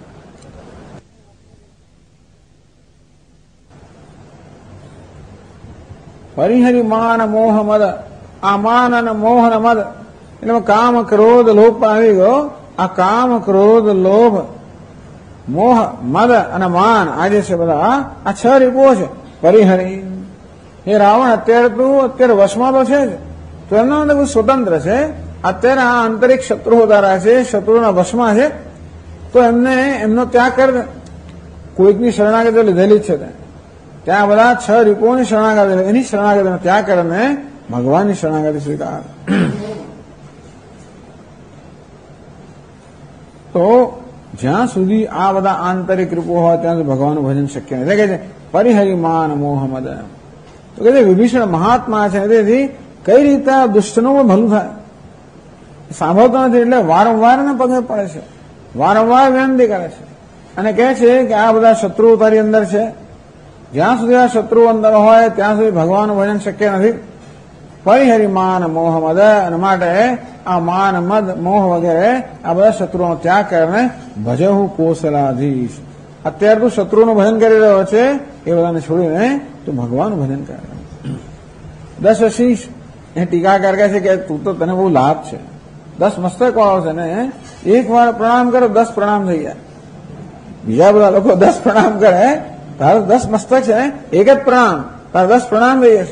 પરિહરિમાન મોહ મદ, આ માન અને મોહ અને મદ એટલે કામ ક્રોધ લોભ પણ આવી ગયો. આ કામ ક્રોધ લોભ મોહ મદ અને માન આજે છે બધા આ 6 રીપુઓ છે. પરિહરી, હે રાવણ અત્યારે વશમાં તો છે જ, તો એમના અંદર સ્વતંત્ર છે. અત્યારે આ આંતરિક શત્રુઓ દ્વારા છે, શત્રુના વશમાં છે, તો એમનો ત્યાગ કરે. કોઈકની શરણાગતિ લીધેલી જ છે, ત્યાં બધા 6 રીપોની શરણાગતિ, એની શરણાગતિનો ત્યાગ કરીને ભગવાનની શરણાગતિ સ્વીકાર. તો જ્યાં સુધી આ બધા આંતરિક રૂપો હોય ત્યાં સુધી ભગવાનનું ભજન શક્ય નથી. એટલે કે છે પરિહરિમાન મોહમદ. તો કે વિભીષણ મહાત્મા છે, તેથી કઈ રીતે દુષ્ટનું ભલું થાય સાંભળતો નથી. એટલે વારંવાર ને પગે પડે છે, વારંવાર વિનંતી કરે છે અને કહે છે કે આ બધા શત્રુઓ તારી અંદર છે, જ્યાં સુધી આ શત્રુઓ અંદર હોય ત્યાં સુધી ભગવાનનું ભજન શક્ય નથી. પરિહરિમાન મોહમદ, અને માટે આ માન મદ મોહ વગેરે આ બધા શત્રુઓનો ત્યાગ કરીને ભજહુ કોસલાધીશ. અત્યારે તું શત્રુનું ભજન કરી રહ્યો છે એ બધાને છોડીને તું ભગવાનનું ભજન કરે. 10 શીશ એ ટીકાકાર કહે છે કે તું તો તને બહુ લાભ છે, 10 મસ્તક વાળો છે ને, એક વાર પ્રણામ કરો 10 પ્રણામ થઈ જાય. બીજા બધા લોકો 10 પ્રણામ કરે, તારો 10 મસ્તક છે ને, એક જ પ્રણામ, તારો 10 પ્રણામ થઈ જશે.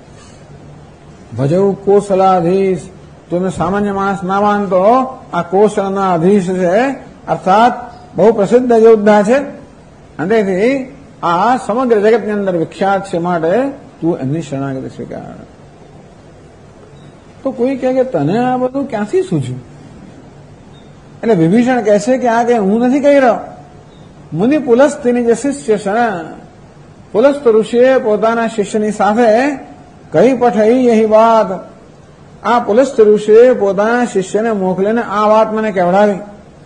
ભજવું કોસલાધીશ, તમે સામાન્ય માણસ ના માનતો, આ કોસલના અધીશ છે, અર્થાત બહુ પ્રસિદ્ધ યોદ્ધા છે, અને તેથી આ સમગ્ર જગતની અંદર વિખ્યાત છે, માટે તું એમની શરણાગતિ સ્વીકાર. તો કોઈ કહે કે તને આ બધું ક્યાંથી સૂઝ્યું? એટલે વિભીષણ કહે છે કે આ કઈ હું નથી કહી રહ્યો. મુનિ પુલસ્તની જે શિષ્ય છે ને, પુલસ્ત ઋષિએ પોતાના શિષ્યની સાથે કહી પઠાઈ યહી વાત. આ પુલસ્ત ઋષિએ પોતાના શિષ્યને મોકલીને આ વાત મને કહેવડાવી.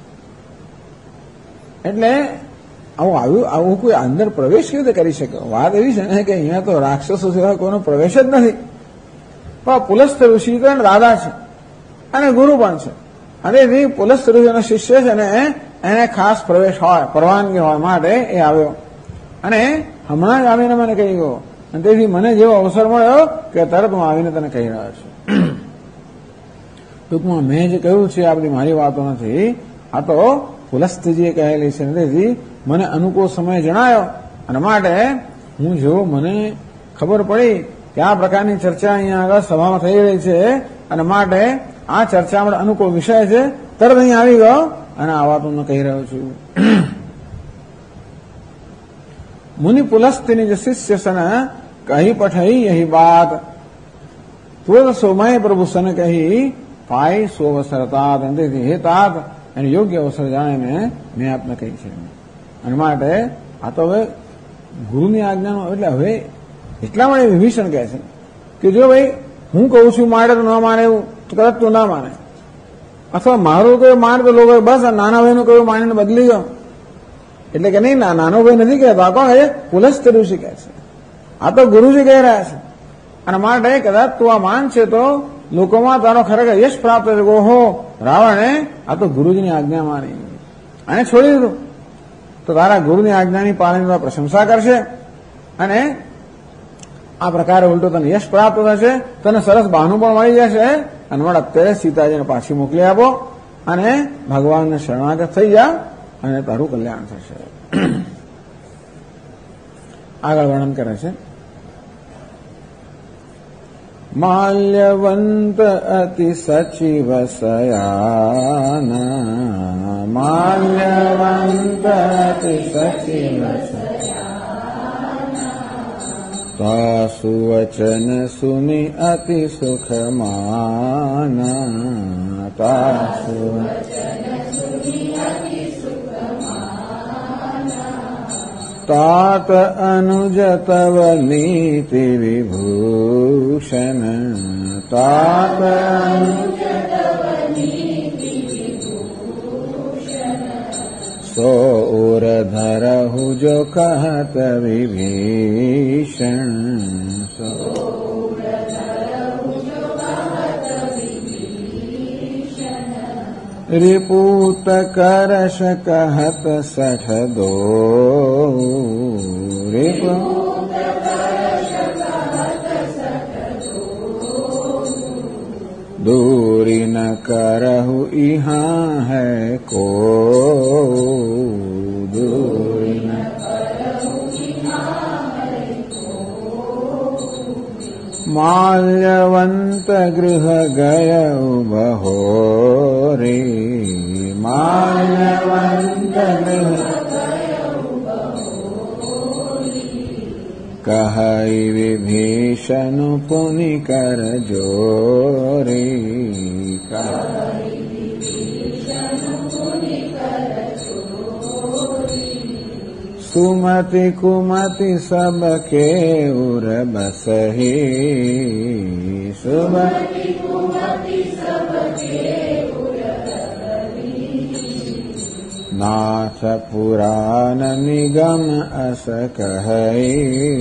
એટલે આવું કોઈ અંદર પ્રવેશ કેવી રીતે કરી શકે? વાત એવી છે ને કે અહીંયા તો રાક્ષસો સિવાય કોઈનો પ્રવેશ જ નથી. પણ પુલસ્ત ઋષિ તો દાદા છે અને ગુરુ પણ છે, અને એ પુલસ્ત ઋષિનો શિષ્ય છે ને, એને ખાસ પ્રવેશ હોય, પરવાનગી હોય, માટે એ આવ્યો અને હમણાં જ આવીને મને કહી ગયો. અને તેથી મને જેવો અવસર મળ્યો કે તરત હું આવીને તને કહી રહ્યો છું. ટૂંકમાં મેં જે કહ્યું છે આ બધી મારી વાતો નથી, આ તો પુલસ્તજીએ કહેલી છે. તેથી મને અનુકૂળ સમય જણાયો, અને માટે હું જો મને ખબર પડી કે આ પ્રકારની ચર્ચા અહીંયા આગળ સભામાં થઈ રહી છે, અને માટે આ ચર્ચા માટે અનુકૂળ વિષય છે, તરત અહીં આવી ગયો અને આ વાત હું કહી રહ્યો છું. મુનિ પુલસ્તની જે શિષ્ય સન કહી પઠાઈ યહી બાત. તુરંત સોમાય પ્રભુ સન કહી પાય સો અવસર તાત. તેથી હે તાત, એને યોગ્ય અવસર જાણીને મેં આપને કહી છે. અને માટે આ તો હવે ગુરુની આજ્ઞાનો, એટલે હવે એટલા માટે વિભીષણ કહે છે કે જો ભાઈ હું કહું છું મારે તો ન માને એવું તો કદાચ તું ના માને, અથવા મારું કયું માને તો લોકો બસ નાના ભાઈનું કયું માનીને બદલી ગયો. એટલે કે નહીં, નાનો ભાઈ નથી કહેતો, આ કોણ કહે? પુલસ્ત ઋષિ કહે છે. આ તો ગુરુજી કહી રહ્યા છે. અને માટે કદાચ તું આ માન છે તો લોકોમાં તારો ખરેખર યશ પ્રાપ્ત છે. ઓહો, રાવણે આ તો ગુરુજીની આજ્ઞા માની અને છોડી દીધું, તો તારા ગુરુની આજ્ઞાની પાલનની પ્રશંસા કરશે, અને આ પ્રકારે ઉલટો તને યશ પ્રાપ્ત થશે, તને સરસ બહાનું પણ મળી જશે. અને મને અત્યારે સીતાજીને પાછી મોકલી આપો અને ભગવાનને શરણાગત થઈ જા, અને તારું કલ્યાણ થશે. આગળ વર્ણન કરે છે. માલ્યવંત અતિ સચિવ સયાના, માલ્યવંત અતિ સચિવ સયાના, સુવચન સુની અતિ સુખમાના, तात अनुज तव नीति विभूषण, तात अनुज तव नीति विभूषण, सो उर धरहु जो कहत विभीषण, सो उर धरहु जो कहत विभीषण, रिपूत करश कहत सठ दो, रिपूत करश कहत सठ दो, दूरी न करहु इहाँ है को, दूरी न करहु इहाँ है को, माल्यवंत गृह गयउ बहोरी, माल्यवंत गृह गयउ बहोरी, कहई विभीषण पुनि कर जोरी, कहई विभीषण पुनि कर जोरी, सुमति कुमति सबके उर बसहि सुमति कुमति सबके उर बसहि नाथ पुराण निगम अस कहै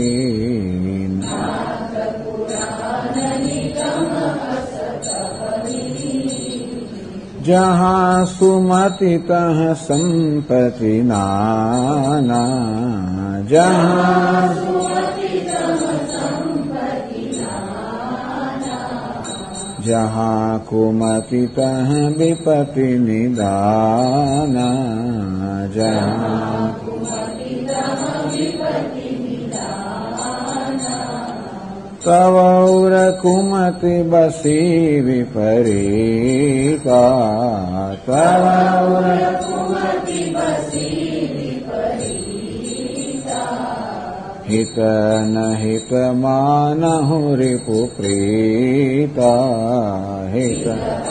जहाँ सुमति तह संपत्ति नाना जहाँ सुमति तह संपत्ति नाना जहाँ कुमति तह विपत्ति निदाना जहाँ कुमति तह विपत्ति निदाना तव उर कुमति बसी विपरीता तव उर कुमति बसी विपरीता हित न हित मानहु रिपु प्रीता हित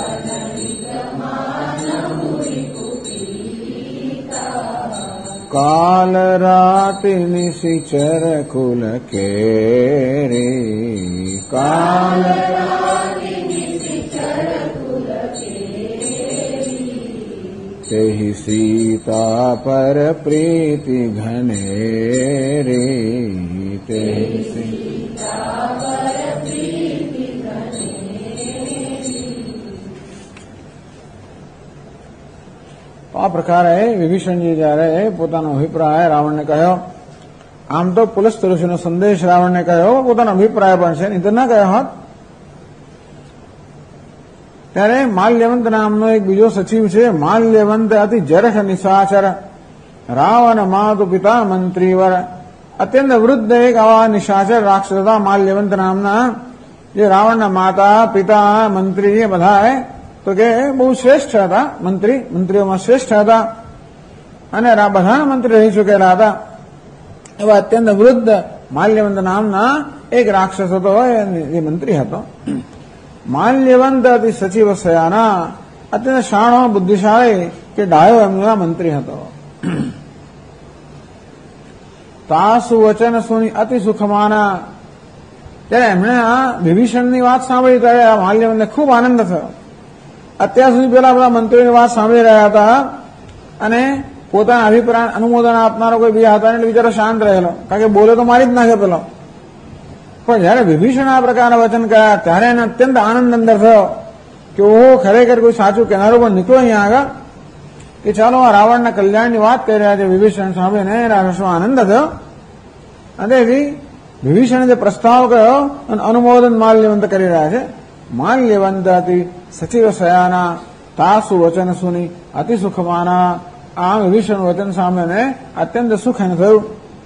काल राति निशिचर कुल केरे काल राति निशिचर कुल केरे तेहि सीता पर प्रीति घनेरे तेहि सीता पर प्रीति આ પ્રકારે વિભીષણજી જયારે પોતાનો અભિપ્રાય રાવણને કહ્યો, આમ તો પુલસ્ત્ય ઋષિનો સંદેશ રાવણને કહ્યો, પોતાનો અભિપ્રાય પણ છે, નહીં તો ના કહ્યો હોત. ત્યારે માલ્યવંત નામનો એક બીજો સચિવ છે. માલ્યવંત અતિ જરખ નિશાચર રાવણ માતુ પિતા મંત્રીવર. અત્યંત વૃદ્ધ એક આવા નિશાચર રાક્ષસ હતા માલ્યવંત નામના, જે રાવણના માતા પિતા મંત્રી એ બધા તો કે બહુ શ્રેષ્ઠ હતા, મંત્રીઓમાં શ્રેષ્ઠ હતા અને બધા મંત્રી રહી ચૂકેલા હતા. એવા અત્યંત વૃદ્ધ માલ્યવંત નામના એક રાક્ષસ હતો, એ મંત્રી હતો. માલ્યવંત અતિ સચિવ સયાના, અત્યંત શાણો બુદ્ધિશાળી કે ડાયો એમનો મંત્રી હતો. તાસુ વચન સુની અતિ સુખમાના. ત્યારે એમણે આ વિભીષણની વાત સાંભળી ત્યારે આ માલ્યવંતને ખૂબ આનંદ થયો. અત્યાર સુધી પેલા બધા મંત્રીઓની વાત સાંભળી રહ્યા હતા અને પોતાના અભિપ્રાય અનુમોદન આપનારો કોઈ બીજા હતા એટલે બિચારો શાંત રહેલો, કારણ કે બોલે તો મારી જ નાખે પેલો. પણ જયારે વિભીષણ આ પ્રકારના વચન કર્યા ત્યારે એને અત્યંત આનંદ અંદર થયો કે ઓહો, ખરેખર કોઈ સાચું કહેનારો પણ નીકળો અહીંયા આગળ, કે ચાલો આ રાવણના કલ્યાણની વાત કરી રહ્યા છે. વિભીષણ સાંભળીને રાક્ષસમાં આનંદ થયો અને વિભીષણે જે પ્રસ્તાવ કર્યો અને અનુમોદન માલ્યવંત કરી રહ્યા છે. માલ્યવંત અતિ સચિવ સયાના તાસુ વચન સુની અતિ સુખમાના. આ વિભીષણ વચન સાંભળીને અત્યંત સુખ એને થયું.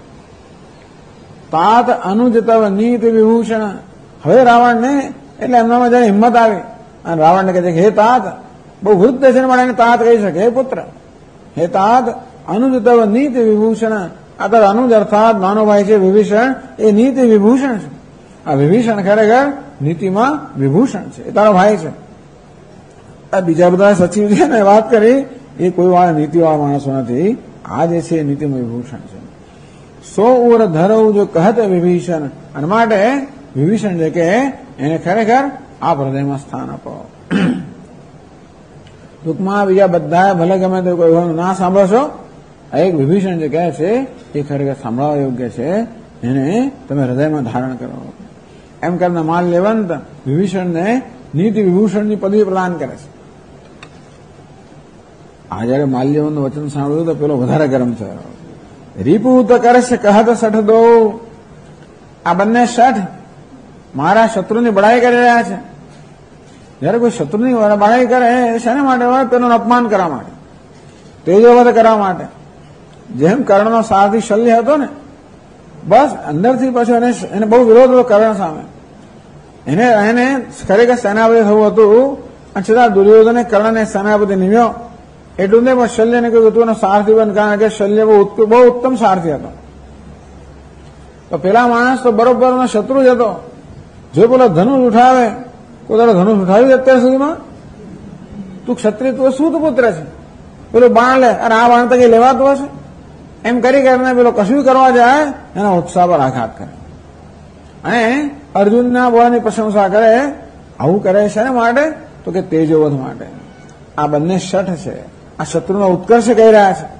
તાત અનુજ તવ નીતિ વિભૂષણ. હવે રાવણને એટલે એમનામાં જયારે હિંમત આવી અને રાવણને કહે છે હે તાત, બહુ વૃદ્ધ છે પણ એને તાત કહી શકે, હે પુત્ર, હે તાત અનુજ તવ નીતિ વિભૂષણ. આ તારો અનુજ અર્થાત નાનો ભાઈ છે વિભીષણ, એ નીતિ વિભૂષણ છે. આ વિભીષણ ખરેખર નીતિમાં વિભૂષણ છે, એ તારો ભાઈ છે. આ બીજા બધા સચિવ છે ને વાત કરી, એ કોઈ વાળા નીતિવાળા માણસો નથી. આ જે છે એ નીતિમાં વિભૂષણ છે. સો ઉર ધરવ જો કહત વિભીષણ. અને માટે વિભીષણ જે કે એને ખરેખર આ હૃદયમાં સ્થાન આપો. ટૂંકમાં બીજા બધા ભલે ગમે તો કોઈ ના સાંભળો છો, આ એક વિભીષણ જે કહે છે એ ખરેખર સાંભળવા યોગ્ય છે, એને તમે હૃદયમાં ધારણ કરો. એમ કરીને માલ્યવંત વિભીષણને નીતિ વિભૂષણની પદવી પ્રદાન કરે છે. આ જયારે માલ્યવંતનું વચન સાંભળ્યું તો પેલો વધારે ગરમ થયો. રીપુત કરશે કહત સઠ દો. આ બંને શઠ મારા શત્રુની બડાઈ કરી રહ્યા છે. જયારે કોઈ શત્રુની બડાઈ કરે શાના માટે હોય? તેનું અપમાન કરવા માટે, તેજોવધ કરવા માટે. જેમ કર્ણનો સારથી શલ્ય હતો ને, બસ અંદરથી પાછો એને બહુ વિરોધ હતો કર્ણ સામે. એને ખરેખર સેનાપતિ થવું હતું અને છતાં દુર્યોધને કર્ણને સેનાપતિ નિમ્યો. એટલું નહીં પણ શલ્યને કહ્યું તું એનો સારથી બન, કારણ કે શલ્ય બહુ ઉત્તમ સારથી હતો. તો પેલા માણસ તો બરોબરનો શત્રુ જ હતો. જો પેલો ધનુષ ઉઠાવે, કોઈ તારો ધનુષ ઉઠાવ્યું અત્યાર સુધીમાં? તું ક્ષત્રિય, તું શું તું પુત્ર છે? પેલું બાણ લે, અને આ બાણ તો કઈ લેવાતું હશે? એમ કરી કરીને પેલો કશું કરવા જાય એના ઉત્સાહ પર આઘાત કરે અને અર્જુનના બળની પ્રશંસા કરે. આવું કરે છે ને માટે તો કે તેજોવધ માટે. આ બંને શઠ છે. આ શત્રુનો ઉત્કર્ષ કહી રહ્યા છે.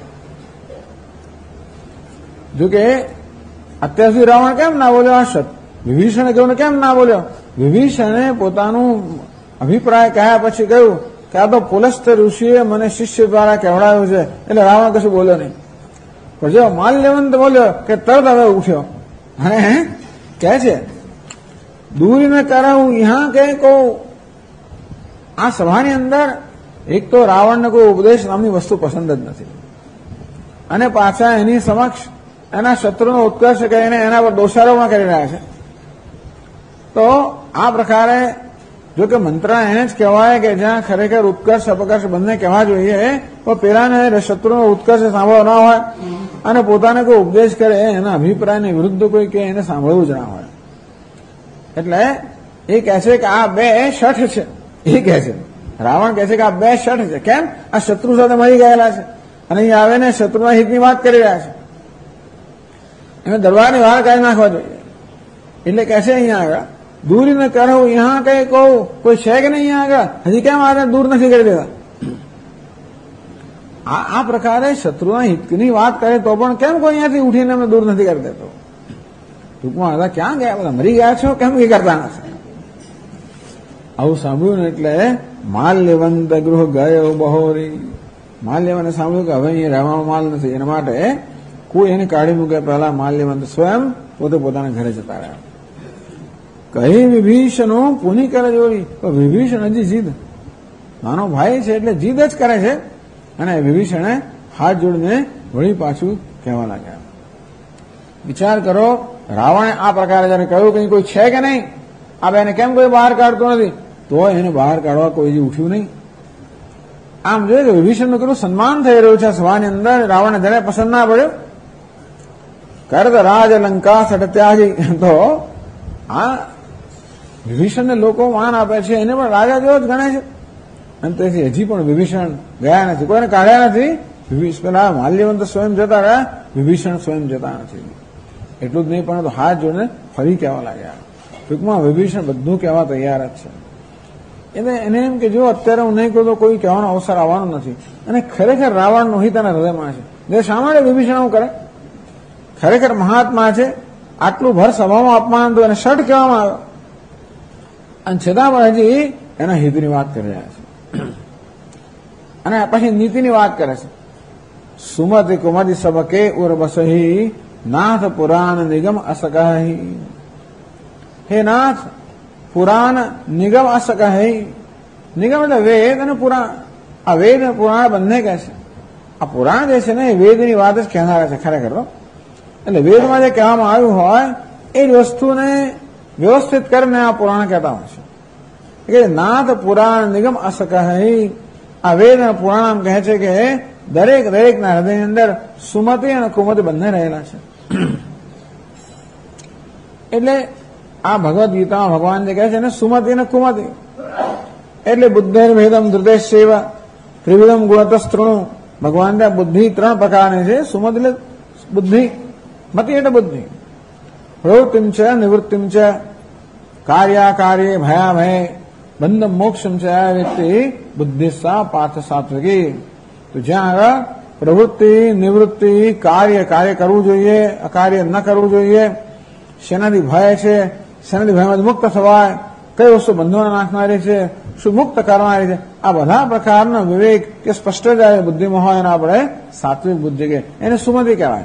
જોકે અત્યાર સુધી રાવણ કેમ ના બોલ્યો? આ વિભીષણે કહ્યું કેમ ના બોલ્યો? વિભીષણે પોતાનું અભિપ્રાય કહ્યા પછી કહ્યું કે આ તો પુલસ્ત ઋષિએ મને શિષ્ય દ્વારા કહેવડાવ્યું છે, એટલે રાવણ કશું બોલ્યો નહીં. પણ જો માલ્યવંત બોલ્યો કે તરત હવે ઉઠ્યો અને કહે છે દૂરી મેં કરાવું યહાં કે કહું. આ સભાની અંદર એક તો રાવણને કોઈ ઉપદેશ નામની વસ્તુ પસંદ જ નથી અને પાછા એની સમક્ષ એના શત્રુનો ઉત્કર્ષ કરીને એના પર દોષારોપણ કરી રહ્યા છે. તો આ પ્રકારે જો કે મંત્રણા એને જ કહેવાય કે જ્યાં ખરેખર ઉત્કર્ષ અપકર્ષ બંને કહેવા જોઈએ, તો પેલાને શત્રુનો ઉત્કર્ષ સાંભળવો ના હોય અને પોતાને કોઈ ઉપદેશ કરે એના અભિપ્રાયને વિરુદ્ધ કોઈ કે એને સાંભળવું જ ના હોય. એટલે એ કહે છે કે આ બે શઠ છે. એ કહે છે રાવણ કહે છે કે આ બે શઠ છે. કેમ? આ શત્રુ સાથે મળી ગયેલા છે અને અહીં આવીને શત્રુના હિતની વાત કરી રહ્યા છે. એને દરબારની બહાર કાઢી નાખવા જોઈએ. એટલે કહે છે અહીંયા આગળ દૂર ન કરો યહાં કઈ કહું કોઈ છે કે નહીં અહીંયા આગળ? હજી કેમ આને દૂર નથી કરી દેતા? આ પ્રકારે શત્રુના હિતની વાત કરે તો પણ કેમ કોઈ અહીંયાથી ઉઠીને અમે દૂર નથી કરી દેતો? ટૂંકમાં હતા ક્યાં ગયા? બધા મરી ગયા છો કેમ એ કરતા નથી? આવું સાંભળ્યું ને એટલે માલ્યવંત ગૃહ ગયો બહોરી. માલ્યવંતે સાંભળ્યું કે હવે અહીંયા રહેવાનો માલ નથી, એના માટે કોઈ એને કાઢી મૂકે પહેલા માલ્યવંત સ્વયં પોતે પોતાના ઘરે જતા રહ્યા. કહી વિભીષણો પુની કરે જોડી. તો વિભીષણ હજી જીદ, નાનો ભાઈ છે એટલે જીદ જ કરે છે અને વિભીષણે હાથ જોડીને વળી પાછું કહેવા લાગ્યા. વિચાર કરો, રાવણે આ પ્રકારે જયારે કહ્યું કે કોઈ છે કે નહીં, આ બેને કેમ કોઈ બહાર કાઢતું નથી, તો એને બહાર કાઢવા કોઈ ઉઠ્યું નહીં. આમ જોઈએ કે વિભીષણનું કેટલું સન્માન થઈ રહ્યું છે સભાની અંદર. રાવણને જયારે પસંદ ના પડ્યો. કરત રાજ લંકા સટ ત્યાગી. તો આ વિભીષણને લોકો માન આપે છે, એને પણ રાજા જેવો જ ગણે છે અને તેથી હજી પણ વિભીષણ ગયા નથી, કોઈને કાઢ્યા નથી. પેલા માલ્યવંત સ્વયં જતા રહ્યા, વિભીષણ સ્વયં જતા નથી. એટલું જ નહીં પણ હાથ જોડે ફરી કહેવા લાગ્યા. ટૂંકમાં વિભીષણ બધું કહેવા તૈયાર જ છે. એટલે એને એમ કે જો અત્યારે હું નહીં કહું તો કોઈ કહેવાનો અવસર આવવાનો નથી. અને ખરેખર રાવણનું હિત એના હૃદયમાં છે. જે શા માટે વિભીષણ આવું કરે? ખરેખર મહાત્મા છે, આટલું ભર સભામાં અપમાન તો એને શઠ કહેવામાં આવ્યો અને છતાં પણ હજી એના હિતની વાત કરી રહ્યા છે. અને પછી નીતિની વાત કરે છે. સુમતિ કુમતિ સબકે ઉર્વસહી નાથ પુરાણ નિગમ અસકહી. હે નાથ, પુરાણ નિગમ અસકહી. નિગમ એટલે વેદ અને પુરાણ. આ વેદ અને પુરાણ બંને કહે છે. આ પુરાણ જે છે ને એ વેદની વાત જ કહેનારા છે ખરેખર. એટલે વેદમાં જે કહેવામાં આવ્યું હોય એ જ વસ્તુને વ્યવસ્થિત કરીને આ પુરાણ કહેતા હોય છે. એટલે નાથ પુરાણ નિગમ અસકહી. આ વેદ અને પુરાણ કહે છે કે દરેકના હૃદયની અંદર સુમતિ અને કુમતિ બંને રહેલા છે. એટલે આ ભગવદ્ ગીતામાં ભગવાન જે કહે છે ને સુમતિ અને કુમતિ, એટલે બુદ્ધેર ભેદમ ધૃતેશ સેવા ત્રિવિધમ ગુણતસ્તૃણું. ભગવાન બુદ્ધિ ત્રણ પ્રકારની છે. સુમતિ એટલે બુદ્ધિ, મતિ એટલે બુદ્ધિ. પ્રવૃત્તિમ છે નિવૃત્તિમ છે, કાર્યાકાર્ય ભયાભય બંધ મોક્ષમ છે. આ વ્યક્તિ બુદ્ધિ સા પાર્થ સાત્વિકી. તો જ્યાં આગળ પ્રવૃત્તિ નિવૃત્તિ કાર્ય કરવું જોઈએ, અકાર્ય ન કરવું જોઈએ, શેનાથી ભય છે, શેનાથી ભયમાં મુક્ત થવાય, કઈ વસ્તુ બંધોને નાખનારી છે, શું મુક્ત કરનારી છે, આ બધા પ્રકારનો વિવેક કે સ્પષ્ટ જાય બુદ્ધિમાં હોય એને આપણે સાત્વિક બુદ્ધિ કે એને સુમતિ કહેવાય.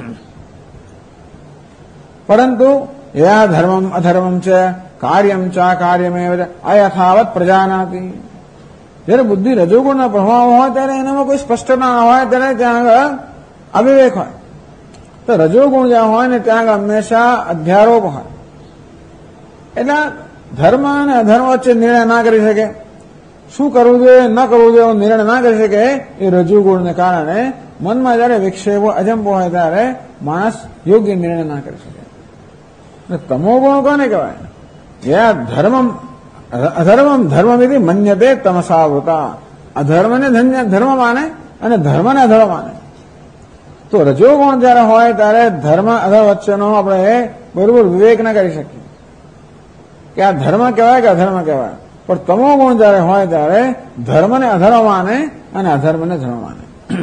પરંતુ યા ધર્મમ અધર્મમ છે કાર્યમ ચા કાર્યમેવ અયથાવત પ્રજાનાતી. જયારે બુદ્ધિ રજોગુણના પ્રભાવ હોય ત્યારે એનામાં કોઈ સ્પષ્ટતા હોય ત્યારે ત્યાં આગળ અવિવેક હોય. તો રજોગુણ જ્યાં હોય ને ત્યાં આગળ હંમેશા અધ્યારોપ હોય. એટલે ધર્મ અને અધર્મ વચ્ચે નિર્ણય ના કરી શકે, શું કરવું જોઈએ ન કરવું જોઈએ નિર્ણય ના કરી શકે. એ રજોગુણને કારણે મનમાં જયારે વિક્ષેપો અજંપો હોય ત્યારે માણસ યોગ્ય નિર્ણય ના કરી શકે. તમોગુણ કોને કહેવાય? ધર્મમ અધર્મમ ધર્મમિતિ મન્યતે તમસાવૃતા. અધર્મને ધર્મ માને અને ધર્મને અધર્મ માને. તો રજોગુણ જયારે હોય ત્યારે ધર્મ અધર્મ વચ્ચેનો આપણે બરોબર વિવેક ના કરી શકીએ કે આ ધર્મ કહેવાય કે અધર્મ કહેવાય. પણ તમો ગુણ જયારે હોય ત્યારે ધર્મને અધર્મ માને અને અધર્મને ધર્મ માને.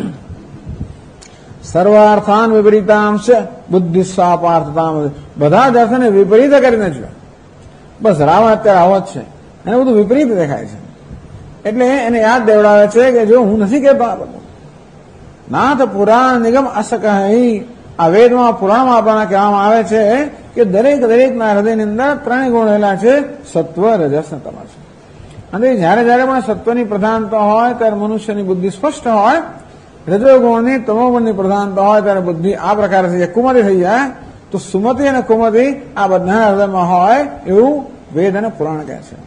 સર્વાર્થાન વિપરીતાંશ બુદ્ધિ સાપાર્થતામ, બધા જ અર્થને વિપરીત કરીને જોયા. બસ રાવણ અત્યારે આવો જ છે, એને બધું વિપરીત દેખાય છે. એટલે એને યાદ દેવડાવે છે કે જો હું નથી કહેતો આ બધું. નાથ પુરાણ નિગમ અસકહી, આ વેદમાં પુરાણમાં આપણને કહેવામાં આવે છે કે દરેકના હૃદયની અંદર ત્રણ ગુણ રહેલા છે, સત્વ રજસ અને તમસ. અને જયારે જયારે પણ સત્વની પ્રધાનતા હોય ત્યારે મનુષ્યની બુદ્ધિ સ્પષ્ટ હોય, રજોગુણની તમોગુણની પ્રધાનતા હોય ત્યારે બુદ્ધિ આ પ્રકારે કુમતી થઈ જાય. તો સુમતિ અને કુમતિ આ બધા હૃદયમાં હોય એવું વેદ અને પુરાણ કહે છે.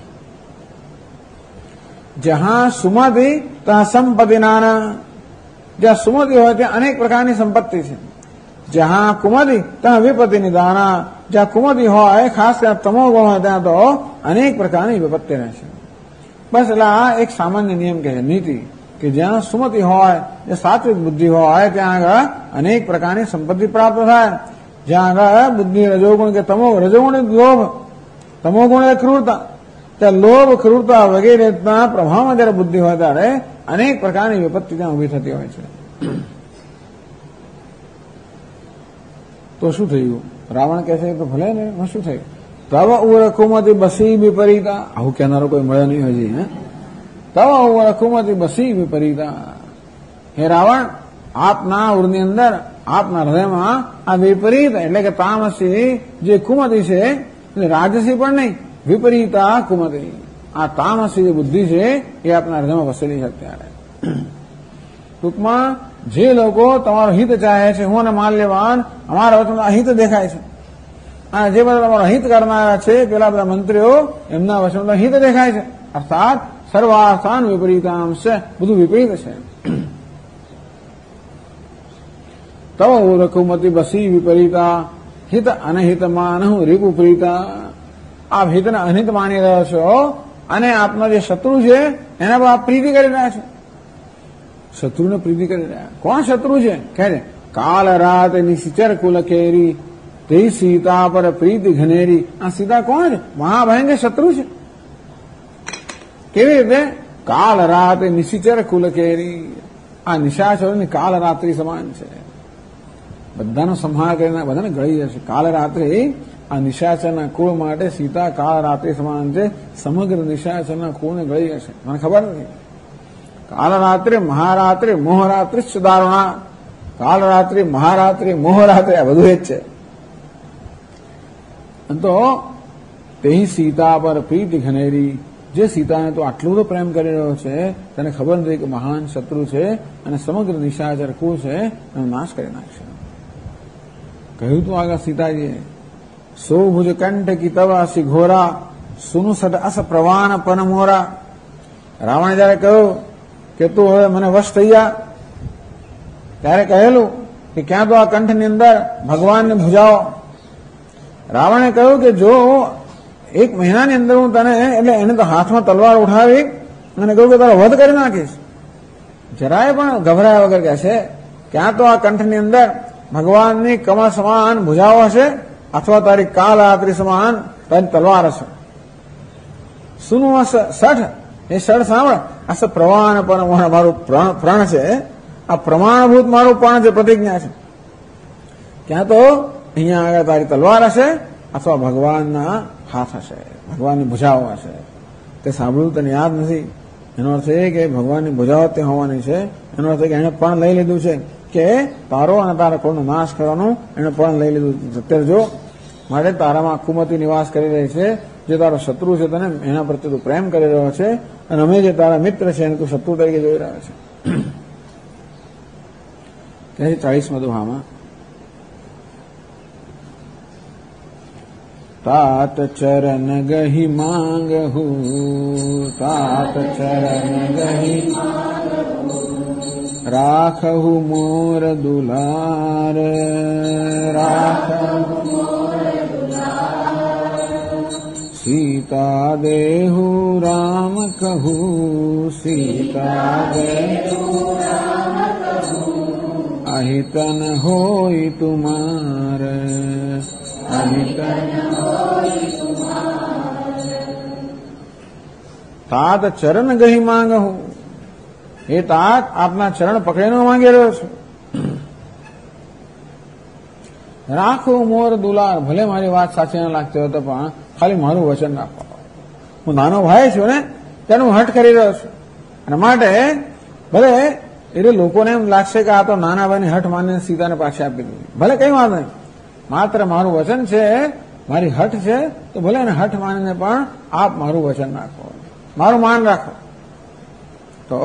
જ્યાં સુમતિ ત્યાં સંપત્તિ નાના, જ્યાં સુમતિ હોય ત્યાં અનેક પ્રકારની સંપત્તિ છે. જ્યાં કુમતિ ત્યાં વિપત્તિ નિદાના, જ્યાં કુમતિ હોય ખાસ કરીને તમો ગુણ હોય ત્યાં તો અનેક પ્રકારની વિપત્તિ રહેશે. બસ એટલે આ એક સામાન્ય નિયમ કહે છે, નીતિ, કે જ્યાં સુમતિ હોય, જે સાત્વિક બુદ્ધિ હોય ત્યાં આગળ અનેક પ્રકારની સંપત્તિ પ્રાપ્ત થાય. જ્યાં આગળ બુદ્ધિ રજોગુણ કે રજોગુણ લોભ, તમોગુણ એ ક્રૂરતા, ત્યાં લોભ ક્રૂરતા વગેરેના પ્રભાવમાં જયારે બુદ્ધિ હોય ત્યારે અનેક પ્રકારની વિપત્તિ ત્યાં ઉભી થતી હોય છે. તો શું થયું? રાવણ કહે છે તો ભલે ને, શું થયું? તવ ઉર કુમતિ બસી વિપરીતા, આવું કહેનારો કોઈ મળ્યો નહીં હજી. હે તવ ઉર કુમતિ બસી વિપરીતા, હે રાવણ, આપના ઉરની અંદર, આપના હૃદયમાં આ વિપરીત એટલે કે તામસી જે કુમતિ છે, રાજસી પણ નહીં, વિપરીતા કુમતિ, આ તામસી જે બુદ્ધિ છે એ આપના હૃદયમાં વસેલી છે અત્યારે. ટૂંકમાં જે લોકો તમારો હિત ચાહે છે, હું અને માલ્યવાન અમારા વચનમાં અહિત દેખાય છે, અને જે બધા તમારો હિત કરનારા છે પેલા બધા મંત્રીઓ, એમના વચનમાં હિત દેખાય છે. અર્થાત સર્વાર્થાન વિપરીતાંશ, બધું વિપરીત છે. તવ રઘુમતી બસી વિપરીતા, હિત અનહિત માનહુ રીપુ પ્રીતા, આપ હિતને અહિત માની રહ્યો છો અને આપનો જે શત્રુ છે એના પર આપ પ્રીતિ કરી રહ્યા છો. શત્રુને પ્રીતિ કરી રહ્યા. કોણ શત્રુ છે? કહે છે કાલ રાત નિશિચર કુલ કેરી, તે સીતા પર પ્રીતિ ઘનેરી. આ સીતા કોણ છે? મહાભયંકર શત્રુ છે. કેવી રીતે? કાલ રાત નિશિચર કુલ કેરી, આ નિશાચરોની કાલ રાત્રિ સમાન છે. બધાનો સંહાર કરીને બધાને ગળી જશે. કાલ રાત્રે આ નિશાચરના કુળ માટે સીતા કાળ રાત્રિ સમાન છે. સમગ્ર નિશાચરના કુળને ગળી જશે. મને ખબર નથી. કાલ રાત્રે મહારાત્રિ મોહરાત્રિ દારુણા, કાલ રાત્રિ મહારાત્રિ મોહરાત્રિ આ બધું જ છે. તો તે સીતા પર પ્રીતિ ઘનેરી, જે સીતાને તો આટલું બધો પ્રેમ કરી રહ્યો છે તેને ખબર નથી કે મહાન શત્રુ છે અને સમગ્ર નિશાચર કુળ છે એનો નાશ કરી નાખશે. કહ્યું તું આગળ સીતાજીએ, સો ભુજ કંઠ કી તવાસી ઘોરા, સુનું સટ અસ પ્રવાન પન મોરા. રાવણે જયારે કહ્યું કે તું હવે મને વશ થઈ જા, ત્યારે કહેલું કે ક્યાં તો આ કંઠની અંદર ભગવાનને ભુજાઓ. રાવણે કહ્યું કે જો એક મહિનાની અંદર હું તને, એટલે એને તો હાથમાં તલવાર ઉઠાવી અને કહ્યું કે તારો વધ કરી નાખીશ. જરાય પણ ગભરાયા વગર કહે છે ક્યાં તો આ કંઠની અંદર ભગવાનની કમળ સમાન ભુજાઓ હશે અથવા તારી કાલ રાત્રિ સમાન તારી તલવાર હશે. સુનું સઠ, એ સઠ સાંભળ, આ પ્રવાન પણ મારું પ્રણ છે, આ પ્રમાણભૂત મારું પણ છે, પ્રતિજ્ઞા છે. ક્યાં તો અહીંયા આગળ તારી તલવાર હશે અથવા ભગવાનના હાથ હશે, ભગવાનની ભુજાઓ હશે. તે સાંભળ્યું તને યાદ નથી? એનો અર્થ એ કે ભગવાનની ભુજાઓ તે હોવાની છે. એનો અર્થ એ કે એને પણ લઈ લીધું છે કે તારો અને તારા કુળનો નાશ કરવાનું એને પણ લઈ લીધું. અત્યારે જો માટે તારામાં કુમતિ નિવાસ કરી રહી છે. જે તારો શત્રુ છે તને એના પ્રત્યે તું પ્રેમ કરી રહ્યો છે અને અમે જે તારા મિત્ર છે એને તું શત્રુ તરીકે જોઈ રહ્યો છે. ત્યાંથી 40 દુહામાં तात चरण गहि मांगहु, तात चरण गहि राखहु मोर दुलार, राखहु सीता देहु राम कहू, सीता देहु राम कहू, अहितन होई तुमार अहितन तात चरण गही માંગહું એ तात આપના ચરણ પકડીને માંગી રહ્યો છું. રાખો મોર દુલાર, ભલે મારી વાત સાચી ન લાગતી હોય તો પણ ખાલી મારું વચન રાખો. હું નાનો ભાઈ છું ને ત્યારે હું હઠ કરી રહ્યો છું, અને માટે ભલે એટલે લોકોને એમ લાગશે કે આ તો નાના ભાઈની હઠ માનીને સીતાને પાછી આપી દીધી, ભલે કઈ વાંધો નહીં, માત્ર મારું વચન છે, મારી હઠ છે, તો ભલે એને હઠ માનીને પણ આપ મારું વચન રાખો, મારું માન રાખો. તો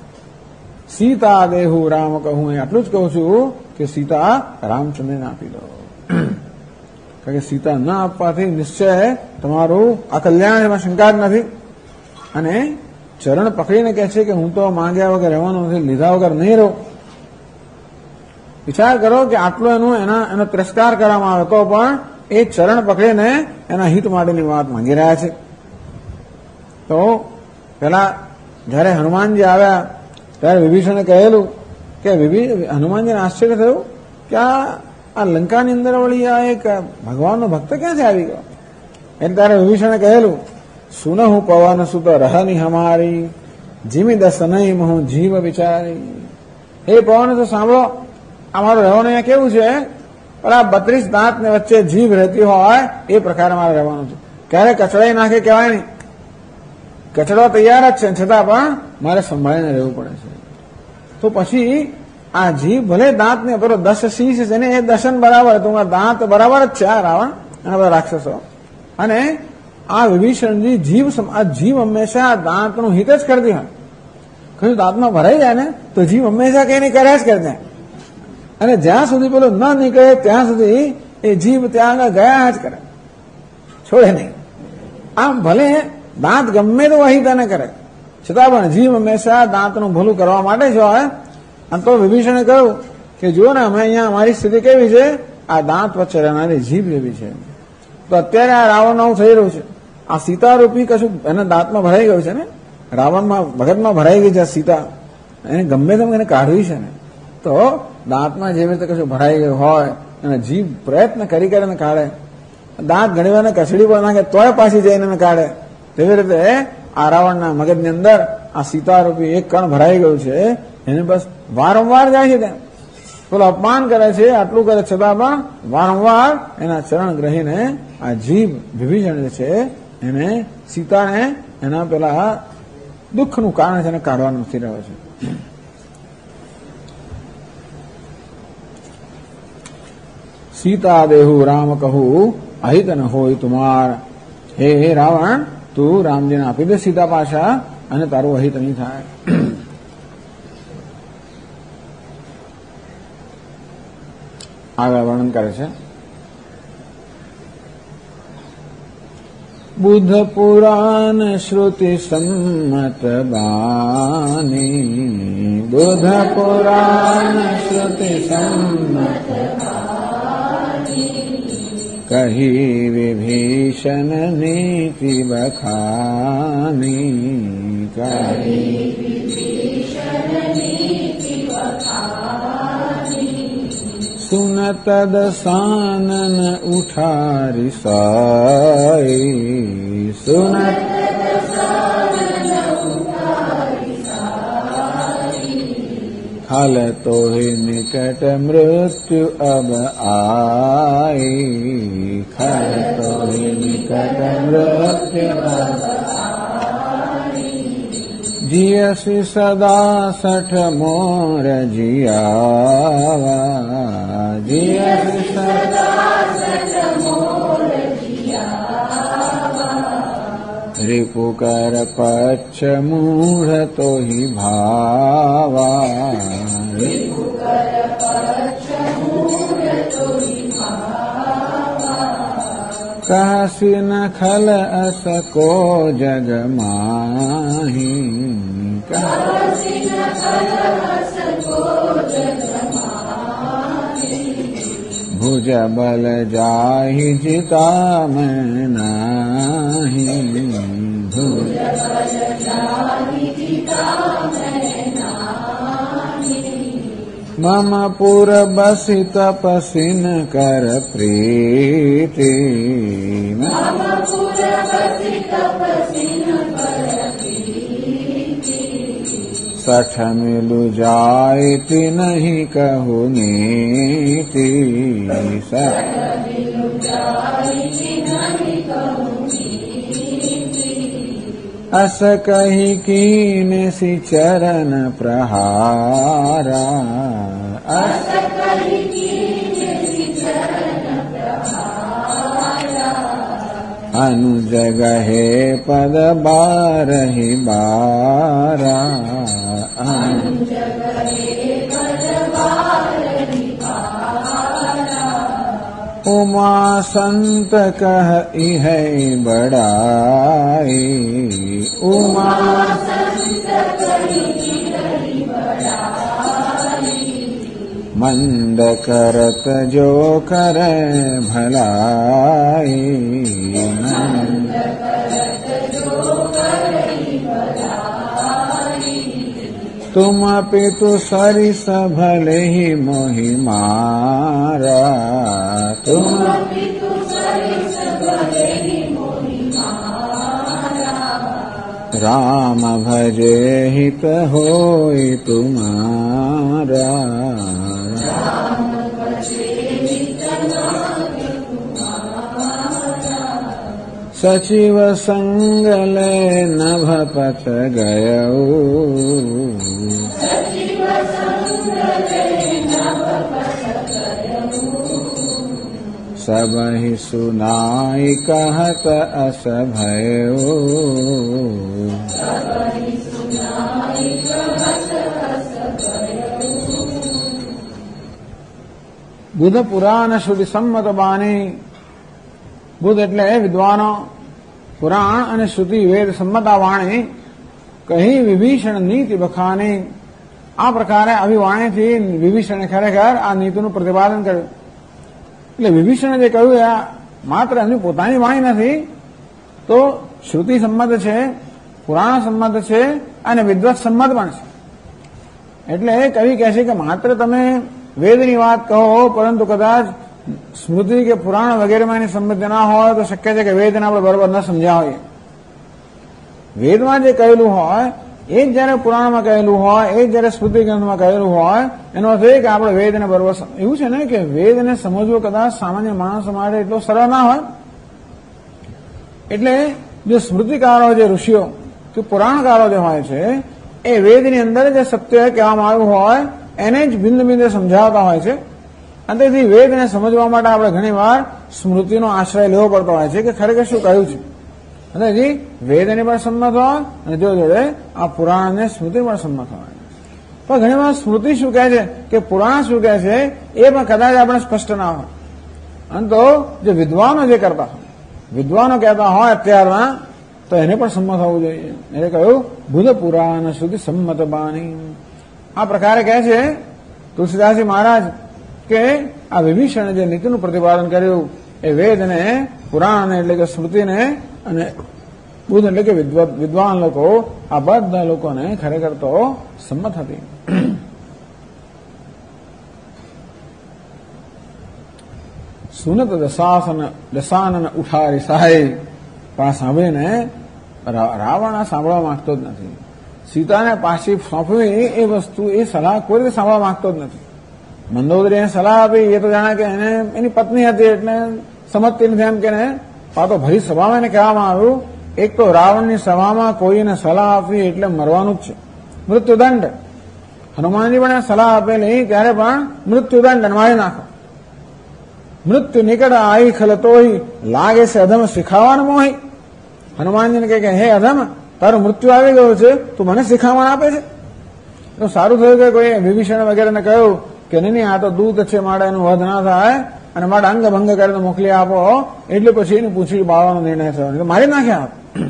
સીતા દેહુ રામ કહું, એ આટલું જ કહું છું કે સીતા રામચંદ્રને આપી દો. કારણ કે સીતા ન આપવાથી નિશ્ચય તમારું આ કલ્યાણ, એમાં શંકા જ નથી. અને ચરણ પકડીને કહે છે કે હું તો માંગ્યા વગર રહેવાનું નથી, લીધા વગર નહીં રહું. વિચાર કરો કે આટલો એનો તિરસ્કાર કરવામાં આવે તો પણ એ ચરણ પકડીને એના હિત માટેની વાત માંગી રહ્યા છે. તો પેલા જયારે હનુમાનજી આવ્યા ત્યારે વિભીષણે કહેલું કે હનુમાનજીને આશ્ચર્ય થયું કે આ લંકાની અંદર વળી આ એક ભગવાનનો ભક્ત ક્યાંથી આવી ગયો. એટલે ત્યારે વિભીષણે કહેલું, સુનહુ પવન સુત રહની હમારી જીમી દસ નહીં હું જીવ વિચારી. હે પવન, તો સાંભળો, અમારું રહેવાનું અહીંયા કેવું છે, પણ આ 32 દાંતને વચ્ચે જીભ રહેતી હોય એ પ્રકારે મારે રહેવાનું છે. ક્યારે કચડાઈ નાખે કહેવાય નહીં, કચડવા તૈયાર જ છે, છતાં પણ મારે સંભાળીને રહેવું પડે છે. તો પછી આ જીભ ભલે દાંત ને પેલો 10 શીશ છે ને, એ દશન બરાબર, તો દાંત બરાબર જ છે આ રાવણ અને બધા રાક્ષસો. અને આ વિભીષણજી જીભ હંમેશા દાંતનું હિત જ કરતી હોય. કયું દાંતમાં ભરાઈ જાય ને તો જીભ હંમેશા કઈ કર્યા જ કરતે, અને જ્યાં સુધી પેલું ન નીકળે ત્યાં સુધી એ જીભ ત્યાં આગળ ગયા જ કરે, છોડે નહીં. આમ ભલે દાંત ગમે તો અહિત ન કરે, છતાં પણ જીભ હંમેશા દાંતનું ભલું કરવા માટે જ હોય. અને તો વિભીષણે કહ્યું કે જુઓ ને, અમે અહીંયા અમારી સ્થિતિ કેવી છે, આ દાંત વચ્ચે રહેનારી જીભ એવી છે. તો અત્યારે આ રાવણ આવું થઈ રહ્યું છે. આ સીતારૂપી કશું એના દાંતમાં ભરાઈ ગયું છે ને, રાવણમાં ભગતમાં ભરાઈ ગઈ છે સીતા, એને ગમે તેમ એને કાઢવી છે ને, તો દાંતમાં જેવી રીતે કશું ભરાઈ ગયું હોય અને જીભ પ્રયત્ન કરીને કાઢે, દાંત ઘણી વાર કચડી પર નાખે તોય પાછી જઈને કાઢે, તેવી રીતે આ રાવણના મગજની અંદર આ સીતારૂપી એક કણ ભરાઈ ગયું છે. એને બસ વારંવાર જાય છે ત્યાં, પેલો અપમાન કરે છે, આટલું કરે છતાં પણ વારંવાર એના ચરણ ગ્રહીને આ જીભ વિભીષણ જે છે એને સીતાને એના પેલા દુઃખનું કારણ છે એને કાઢવાનું નથી રહ્યો છે. સીતા દેહુ રામ કહું અહિત ન હોય તુમાર. હે રાવણ, તું રામજીને આપી દે સીતા પાછા, અને તારું અહિત નહીં થાય. આગળ વર્ણન કરે છે. બુદ્ધ પુરાણ શ્રુતિ સંમત બાની, બુદ્ધ પુરાણ શ્રુતિ સંમત કહી વિભીષણ નીતિ બખાની, કહી સુનત દસાનન ઉઠારી સાઈ, સુનત ખલ તો નિકટ મૃત્યુ અબ આઈ, ખલ તો નિકટ મૃત્યુ અબ જીયસી સદા સઠ મોર જીયાવા, જીયસી સદા સઠ મોર જીયાવા, રિપુ કર પચ્છ મૂઢ તો હિ ભાવા, રિપુ કર પચ્છ મૂઢ તો હિ કાશી ન ખલ અસકો જગ માહી, કાશી ન ખલ અસકો જગ માહી, ભુજ બલ જાહી જીતા મેં નાહી, ભુજ બલ જાહી જીતા મેં નાહી, મમ પુર બસી તપસીન કર પ્રીતિ સઠ મિલુ જાયતિ નહીં કહુ નીતિ અસ કહી કીને સી ચરણ પ્રહારા अनुजगहे पद बारहि बारा उमा संत कह इह बड़ाई उमा मंद करत जो करे भलाई तुम पितु सरिस भले ही मोहि मारा तुम राम भजे हित होई तुम्हारा सचिव संग ले नभ पथ गयऊ सबहि सुनाई कहत अस भयो બુદ્ધ પુરાણ શ્રુતિ સંમત બાણી. બુદ્ધ એટલે વિદ્વાનો, પુરાણ અને શ્રુતિ વેદ સંમતા વાણી કહી વિભીષણ નીતિ બખાની. આ પ્રકારે આવી વાણીથી વિભીષણે ખરેખર આ નીતિનું પ્રતિપાદન કર્યું. એટલે વિભીષણે જે કહ્યું આ માત્ર એમની પોતાની વાણી નથી, તો શ્રુતિ સંમત છે, પુરાણ સંમત છે અને વિદ્વત સંમત પણ છે. એટલે કવિ કહે છે કે માત્ર તમે વેદની વાત કહો, પરંતુ કદાચ સ્મૃતિ કે પુરાણ વગેરેમાં એની સંબંધ ના હોય તો શક્ય છે કે વેદને આપણે બરોબર ન સમજ્યા હોઈએ. વેદમાં જે કહેલું હોય એ જ જયારે પુરાણમાં કહેલું હોય, એ જ જયારે સ્મૃતિ ગ્રંથમાં કહેલું હોય, એનો અર્થ એ કે આપણે વેદને બરોબર એવું છે ને કે વેદને સમજવો કદાચ સામાન્ય માણસો માટે એટલો સરળ ના હોય. એટલે જે સ્મૃતિકારો, જે ઋષિઓ કે પુરાણકારો જે હોય છે એ વેદની અંદર જે સત્ય કહેવામાં આવ્યું હોય એને જ ભિન્ન ભિન્ન સમજાવતા હોય છે. અને તેથી વેદને સમજવા માટે આપણે ઘણી વાર સ્મૃતિનો આશ્રય લેવો પડતો હોય છે કે ખરેખર શું કહ્યું છે. અને હજી વેદને પણ સંમત હોય અને જો જોડે આ પુરાણ અને સ્મૃતિ પણ સંમત હોય. પણ ઘણી વાર સ્મૃતિ શું કહે છે કે પુરાણ શું કહે છે એ પણ કદાચ આપણે સ્પષ્ટ ના હોય. અને તો જે વિદ્વાનો જે કરતા હોય, વિદ્વાનો કહેતા હોય અત્યારના, તો એને પણ સંમત હોવું જોઈએ. એટલે કહ્યું બુદ્ધ પુરાણ શ્રુતિ સંમત બાણી. આ પ્રકારે કહે છે તુલસીદાસજી મહારાજ કે આ વિભીષણે જે નીતિનું પ્રતિપાદન કર્યું એ વેદને, પુરાણને એટલે કે સ્મૃતિને અને બુદ્ધ એટલે કે વિદ્વાન લોકો, આ બધા લોકોને ખરેખર તો સંમત હતી. સુનત દશાનન ઉઠારી સહાય. પણ આ સાંભળીને રાવણ આ સાંભળવા માંગતો જ નથી. સીતાને પાછી સોંપવી એ વસ્તુ, એ સલાહ કોઈ રીતે સાંભળવા માંગતો જ નથી. મંદોદરીને સલાહ આપી એ તો જાણે કે એને એની પત્ની હતી એટલે સમજતી નથી. એમ કે પાતો ભરી સભામાં એને કહેવામાં આવ્યું એક તો રાવણની સભામાં કોઈને સલાહ આપવી એટલે મરવાનું જ છે, મૃત્યુદંડ. હનુમાનજી પણ સલાહ આપેલી ત્યારે પણ મૃત્યુદંડ મારી નાખો. મૃત્યુ નિકટ આઈ ખલતોહી લાગે છે અધમ શીખાવાનું મોહી. હનુમાનજીને કહે કે હે અધમ, તારું મૃત્યુ આવી ગયું છે, તું મને શીખામણ આપે છે. તો સારું થયું કે કોઈ વિભીષણ વગેરેને કહ્યું કે નહીં આ તો દૂત છે, મારે એનું વધ ના થાય અને મારે અંગ ભંગ કરીને મોકલી આપો. એટલે પછી એની પૂંછડી બાળવાનો નિર્ણય થયો, મારી નાખ્યા.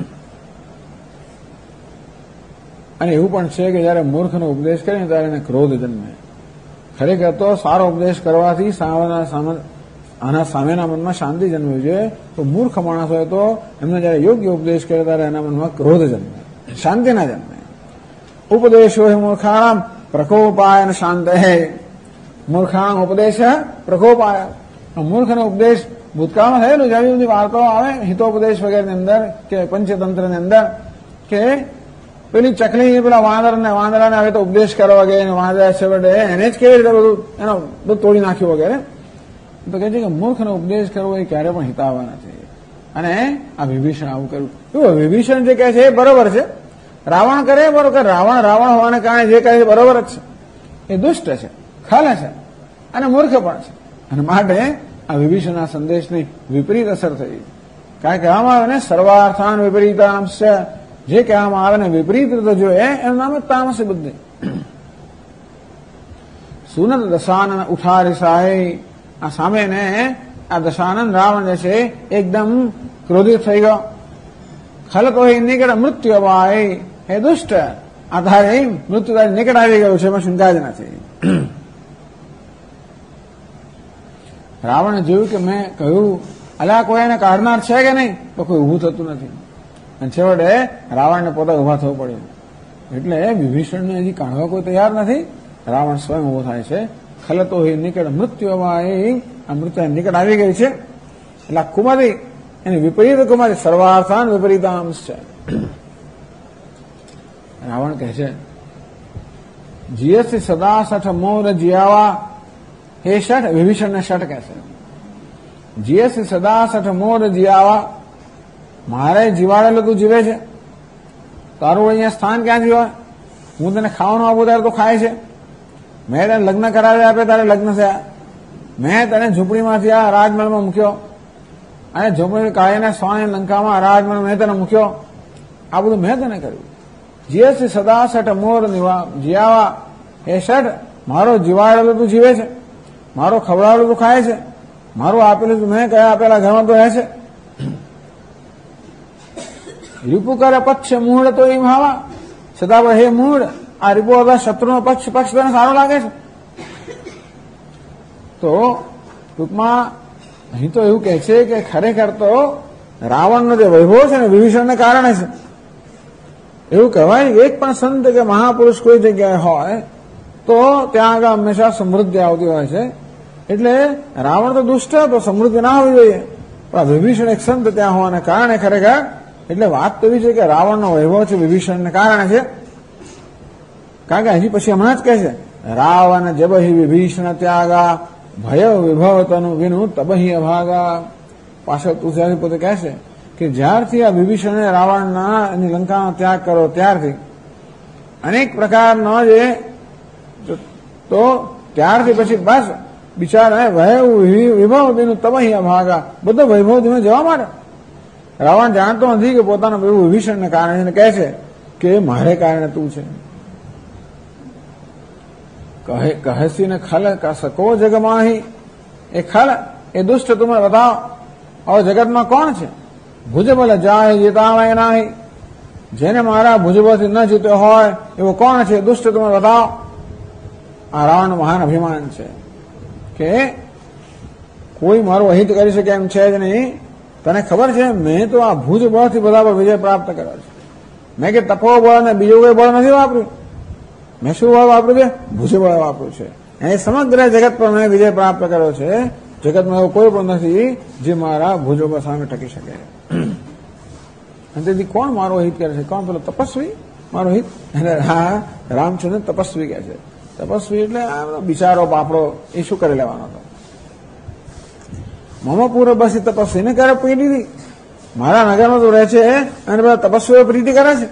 અને એવું પણ છે કે જયારે મૂર્ખનો ઉપદેશ કરે ને ત્યારે એને ક્રોધ જન્મે. ખરેખર તો સારો ઉપદેશ કરવાથી આના સામેના મનમાં શાંતિ જન્મવી જોઈએ. તો મૂર્ખ માણસ હોય તો એમને જયારે યોગ્ય ઉપદેશ કરે ત્યારે એના મનમાં ક્રોધ જન્મે, શાંતિ ના જન્મે. ઉપદેશો હે મૂર્ખાણામ પ્રકોપાયન શાંત હે. મૂર્ખાણ ઉપદેશ પ્રકોપાય. મૂર્ખનો ઉપદેશ ભૂતકાળમાં થયેલું છે. આવી બધી વાર્તાઓ આવે હિતોપદેશ વગેરેની અંદર કે પંચતંત્રની અંદર કે પેલી ચકલી પેલા વાંદરાને હવે તો ઉપદેશ કરવા વગેરે વાંદરા છેવટે એને જ કેવી રીતે બધું એનો બધું તોડી નાખ્યું વગેરે. તો કહે છે કે મૂર્ખનો ઉપદેશ કરવો એ ક્યારે પણ હિતાવહ નથી. અને આ વિભીષણ આવું કર્યું. વિભીષણ જે કહે છે એ બરોબર છે. રાવણ કરે બરોબર. રાવણ હોવાને કારણે જે કહે છે બરોબર જ છે. એ દુષ્ટ છે, ખલ છે અને મૂર્ખ પણ છે. અને માટે આ વિભીષણના સંદેશની વિપરીત અસર થઈ. કારણ કહેવામાં આવે ને સર્વાર્થાન વિપરીતાંશ, જે કહેવામાં આવે ને વિપરીત રીતે જોઈએ એનું નામ તામસી બુદ્ધિ. સુનત દશાનન ઉઠારી સાહે, આ સામે ને આ દશાનંદ રાવણ જે છે એકદમ ક્રોધિત થઈ ગયો. ખલતો એ નિકટ મૃત્યુ ભાઈ, હે દુષ્ટ, આ તારે મૃત્યુ તારી નિકટ આવી ગયું છે, એમાં શંકા જ નથી. રાવણે જોયું કે મેં કહ્યું અલા કોઈ એને કાઢનાર છે કે નહીં, તો કોઈ ઊભું થતું નથી. અને છેવટે રાવણને પોતે ઉભા થવું પડ્યું. એટલે વિભીષણને હજી કાઢવા કોઈ તૈયાર નથી. રાવણ સ્વયં ઉભો થાય છે. ખલતો એ નિકટ મૃત્યુમાં આ મૃત્યુ નિકટ આવી ગઈ છે. એટલે આ કુમારી એની વિપરીત કુમારી સર્વાર્થાન વિપરીતાંશ છે. રાવણ કહે છે જીએસથી સદા સઠ મોર જીયાવા, હે શઠ, વિભીષણને શઠ કહે છે. જીએસથી સદા સઠ મોર જીયાવા, મારે જીવાડેલું તું જીવે છે. તારું અહીંયા સ્થાન ક્યાં જીવાય? હું તને ખાવાનું આપું ત્યારે તો ખાય છે. મેં તને લગ્ન કરાવી આપે તારે લગ્ન થયા. મેં તને ઝૂંપડીમાંથી આ રાજમહેલમાં મૂક્યો અને ઝૂંપડી કાઢીને સ્વામી લંકામાં રાજમહેલ મેં તને મૂક્યો. આ બધું મેં તને કર્યું. જીએસથી સદા સઠ મોર જીયાવા, હે શઠ, મારો જીવાડેલું તું જીવે છે, મારો ખવડાવેલું તું ખાય છે, મારું આપેલું તું મેં કયા આપેલા ઘરમાં તો રહે છે. રીપુ કરે પક્ષ મૂળ તો એ ભાવા, છતાં હે મૂળ, આ રીપુ હતા શત્રુનો પક્ષ તને સારો લાગે છે. તો ટૂંકમાં અહીં તો એવું કહે છે કે ખરેખર તો રાવણનો જે વૈભવ છે ને વિભીષણને કારણે છે. એવું કહેવાય એક પણ સંત કે મહાપુરુષ કોઈ જગ્યાએ હોય તો ત્યાં આગળ હંમેશા સમૃદ્ધિ આવતી હોય છે. એટલે રાવણ તો દુષ્ટ તો સમૃદ્ધિ ના હોવી જોઈએ, પણ વિભીષણ એક સંત ત્યાં હોવાને કારણે ખરેખર, એટલે વાત તો એવી છે કે રાવણનો વૈભવ છે વિભીષણને કારણે છે. કારણ કે હજી પછી હમણાં જ કહે છે રાવણ જબહી વિભીષણ ત્યાગા, ભય વિભવ તનુ વિનુ તબહી અભાગા. પાછળ તુલસીદાસ પોતે કહે છે કે જ્યારથી આ વિભીષણે રાવણના એની લંકાનો ત્યાગ કર્યો ત્યારથી અનેક પ્રકારનો જે તો ત્યારથી પછી બસ બિચારા ભય વિભવ વિનુ તબહી અભાગા, બધો વૈભવ ધીમે જવા માંડે. રાવણ જાણતો નથી કે પોતાનો વૈભવ વિભીષણને કારણે કહે છે કે મારે કારણે તું છે. કહસી ને ખલ સકો જગમાહી, એ ખલ એ દુષ્ટ તમે બતાવો હવે જગતમાં કોણ છે? ભુજબલ જાય જીતાવાય નાહી, જેને મારા ભુજબલથી ન જીત્યો હોય એવો કોણ છે? દુષ્ટ તમે બતાવો. આ રાવણનું મહાન અભિમાન છે કે કોઈ મારું અહિત કરી શકે એમ છે જ નહીં. તને ખબર છે મેં તો આ ભુજબળથી બધા પર વિજય પ્રાપ્ત કર્યો છે. મેં કે તપોબળ ને બીજું કોઈ બળ નથી વાપર્યું. મેં શું બળ વાપર્યું છે? ભુજબળ વાપર્યું છે. એ સમગ્ર જગત પર મેં વિજય પ્રાપ્ત કર્યો છે. જગતમાં એવું કોઈ પણ નથી જે મારા ભુજબળ સામે ટકી શકે. અને તેથી કોણ મારો હિત કરે છે? કોણ? પેલો તપસ્વી મારો હિત? અને હા, રામચંદ્ર તપસ્વી કહે છે. તપસ્વી એટલે આ બિચારો બાપડો, એ શું કરી લેવાનો હતો? મમ પૂરો બસ તપસ્વીને કરે પ્રીતિ. મારા નગરમાં તો રહે છે અને બધા તપસ્વીઓ પ્રીતિ કરે છે.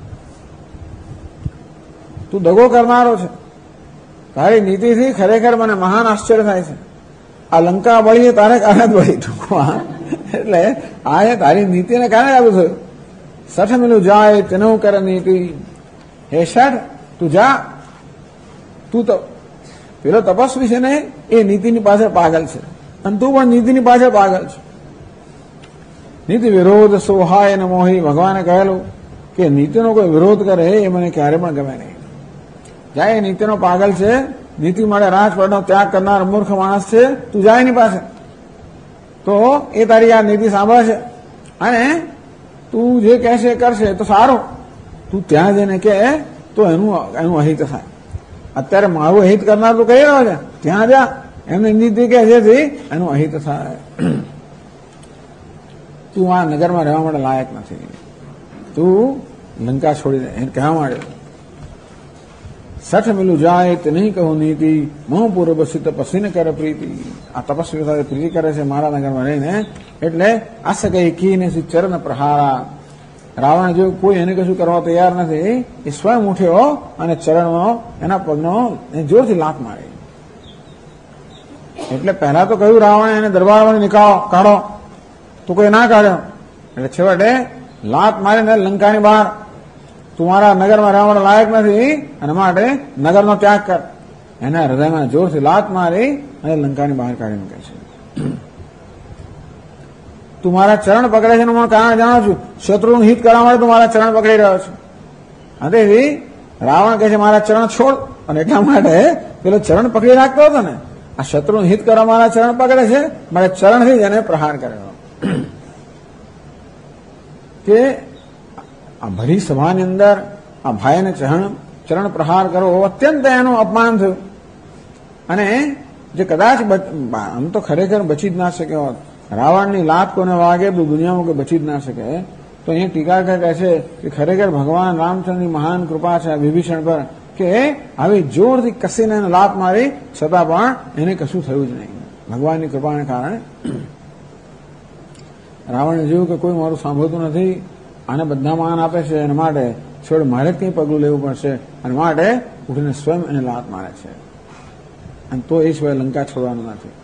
તું દગો કરનારો છે. તારી નીતિથી ખરેખર મને મહાન આશ્ચર્ય થાય છે. આ લંકા બળી તારે કારણે જ બળી. ટૂંકમાં એટલે આ એ તારી નીતિને કારણે આવું થયું. સઠ મિલું જાય તેનું કરે નીતિ, હે શઠ તું જા. તું તો પેલો તપસ્વી છે ને એ નીતિની પાછળ પાગલ છે અને તું પણ નીતિની પાછળ પાગલ છે. નીતિ વિરોધ સોહાય અને મોહી. ભગવાને કહેલું કે નીતિનો કોઈ વિરોધ કરે એ મને ક્યારે પણ ગમે નહીં. જાય એ નીતિનો પાગલ છે, નીતિ માટે રાજપદનો ત્યાગ કરનાર મૂર્ખ માણસ છે. તું જાય એની પાસે તો એ તારી આ નીતિ સાંભળે છે અને તું જે કહેશે કરશે તો સારું. તું ત્યાં જઈને કે તો એનું અહિત થાય. અત્યારે મારું અહિત કરનાર તો કહી રહ્યો છે, ત્યાં જા, એમની નીતિ કે જેથી એનું અહિત થાય. તું આ નગરમાં રહેવા માટે લાયક નથી, તું લંકા છોડી દે, એને કહેવા માંડ્યો. સઠ મિલું જાય તે નહીં કહું નીતિ, મોહ પૂર્વ બસી તપસ્વી ને કરે પ્રીતિ. આ તપસ્વી સાથે પ્રીતિ કરે છે મારા નગરમાં રહીને, એટલે આ સકઈ કીને ચરણ પ્રહારા. રાવણ જો કોઈ એને કશું કરવા તૈયાર નથી, એ સ્વયં ઉઠ્યો અને ચરણનો એના પગનો જોરથી લાત મારી. એટલે પહેલા તો કહ્યું રાવણે એને દરબારમાંથી કાઢો, તો કોઈ ના કાઢ્યો. એટલે છેવટે લાત મારીને લંકાની બહાર, તું મારા નગરમાં રહેવા માટે લાયક નથી અને માટે નગરનો ત્યાગ કર. એના હૃદયમાં જોરથી લાત મારી અને લંકાની બહાર કાઢી મૂકે છે. તું મારા ચરણ પકડે છે એનું હું કારણ જાણું છું, શત્રુનું હિત કરવા માટે તું મારા ચરણ પકડી રહ્યો છું. તેથી રાવણ કહે છે મારા ચરણ છોડ, અને એટલા માટે પેલો ચરણ પકડી રાખતો હતો ને, આ શત્રુનું હિત કરવા મારા ચરણ પકડે છે, મારે ચરણથી જ એને પ્રહાર કર્યો. કે આ ભરી સભાની અંદર આ ભાઈને ચરણ પ્રહાર કરવો અત્યંત એનું અપમાન થયું. અને જે કદાચ આમ તો ખરેખર બચી જ ના શકે હોત, રાવણની લાત કોને વાગે તો દુનિયામાં કોઈ બચી જ ના શકે. તો અહીંયા ટીકાકાર કહે છે કે ખરેખર ભગવાન રામચંદ્રની મહાન કૃપા છે વિભીષણ પર, કે આવી જોરથી કસીને એને લાત મારી છતાં પણ એને કશું થયું જ નહીં, ભગવાનની કૃપાને કારણે. રાવણે જોયું કે કોઈ મારું સાંભળતું નથી, આને બધા માન આપે છે, એના માટે છોડ મારે જ કંઈ પગલું લેવું પડશે, અને માટે ઉઠીને સ્વયં એને લાત મારે છે. અને તો એ સિવાય લંકા છોડવાનું નથી.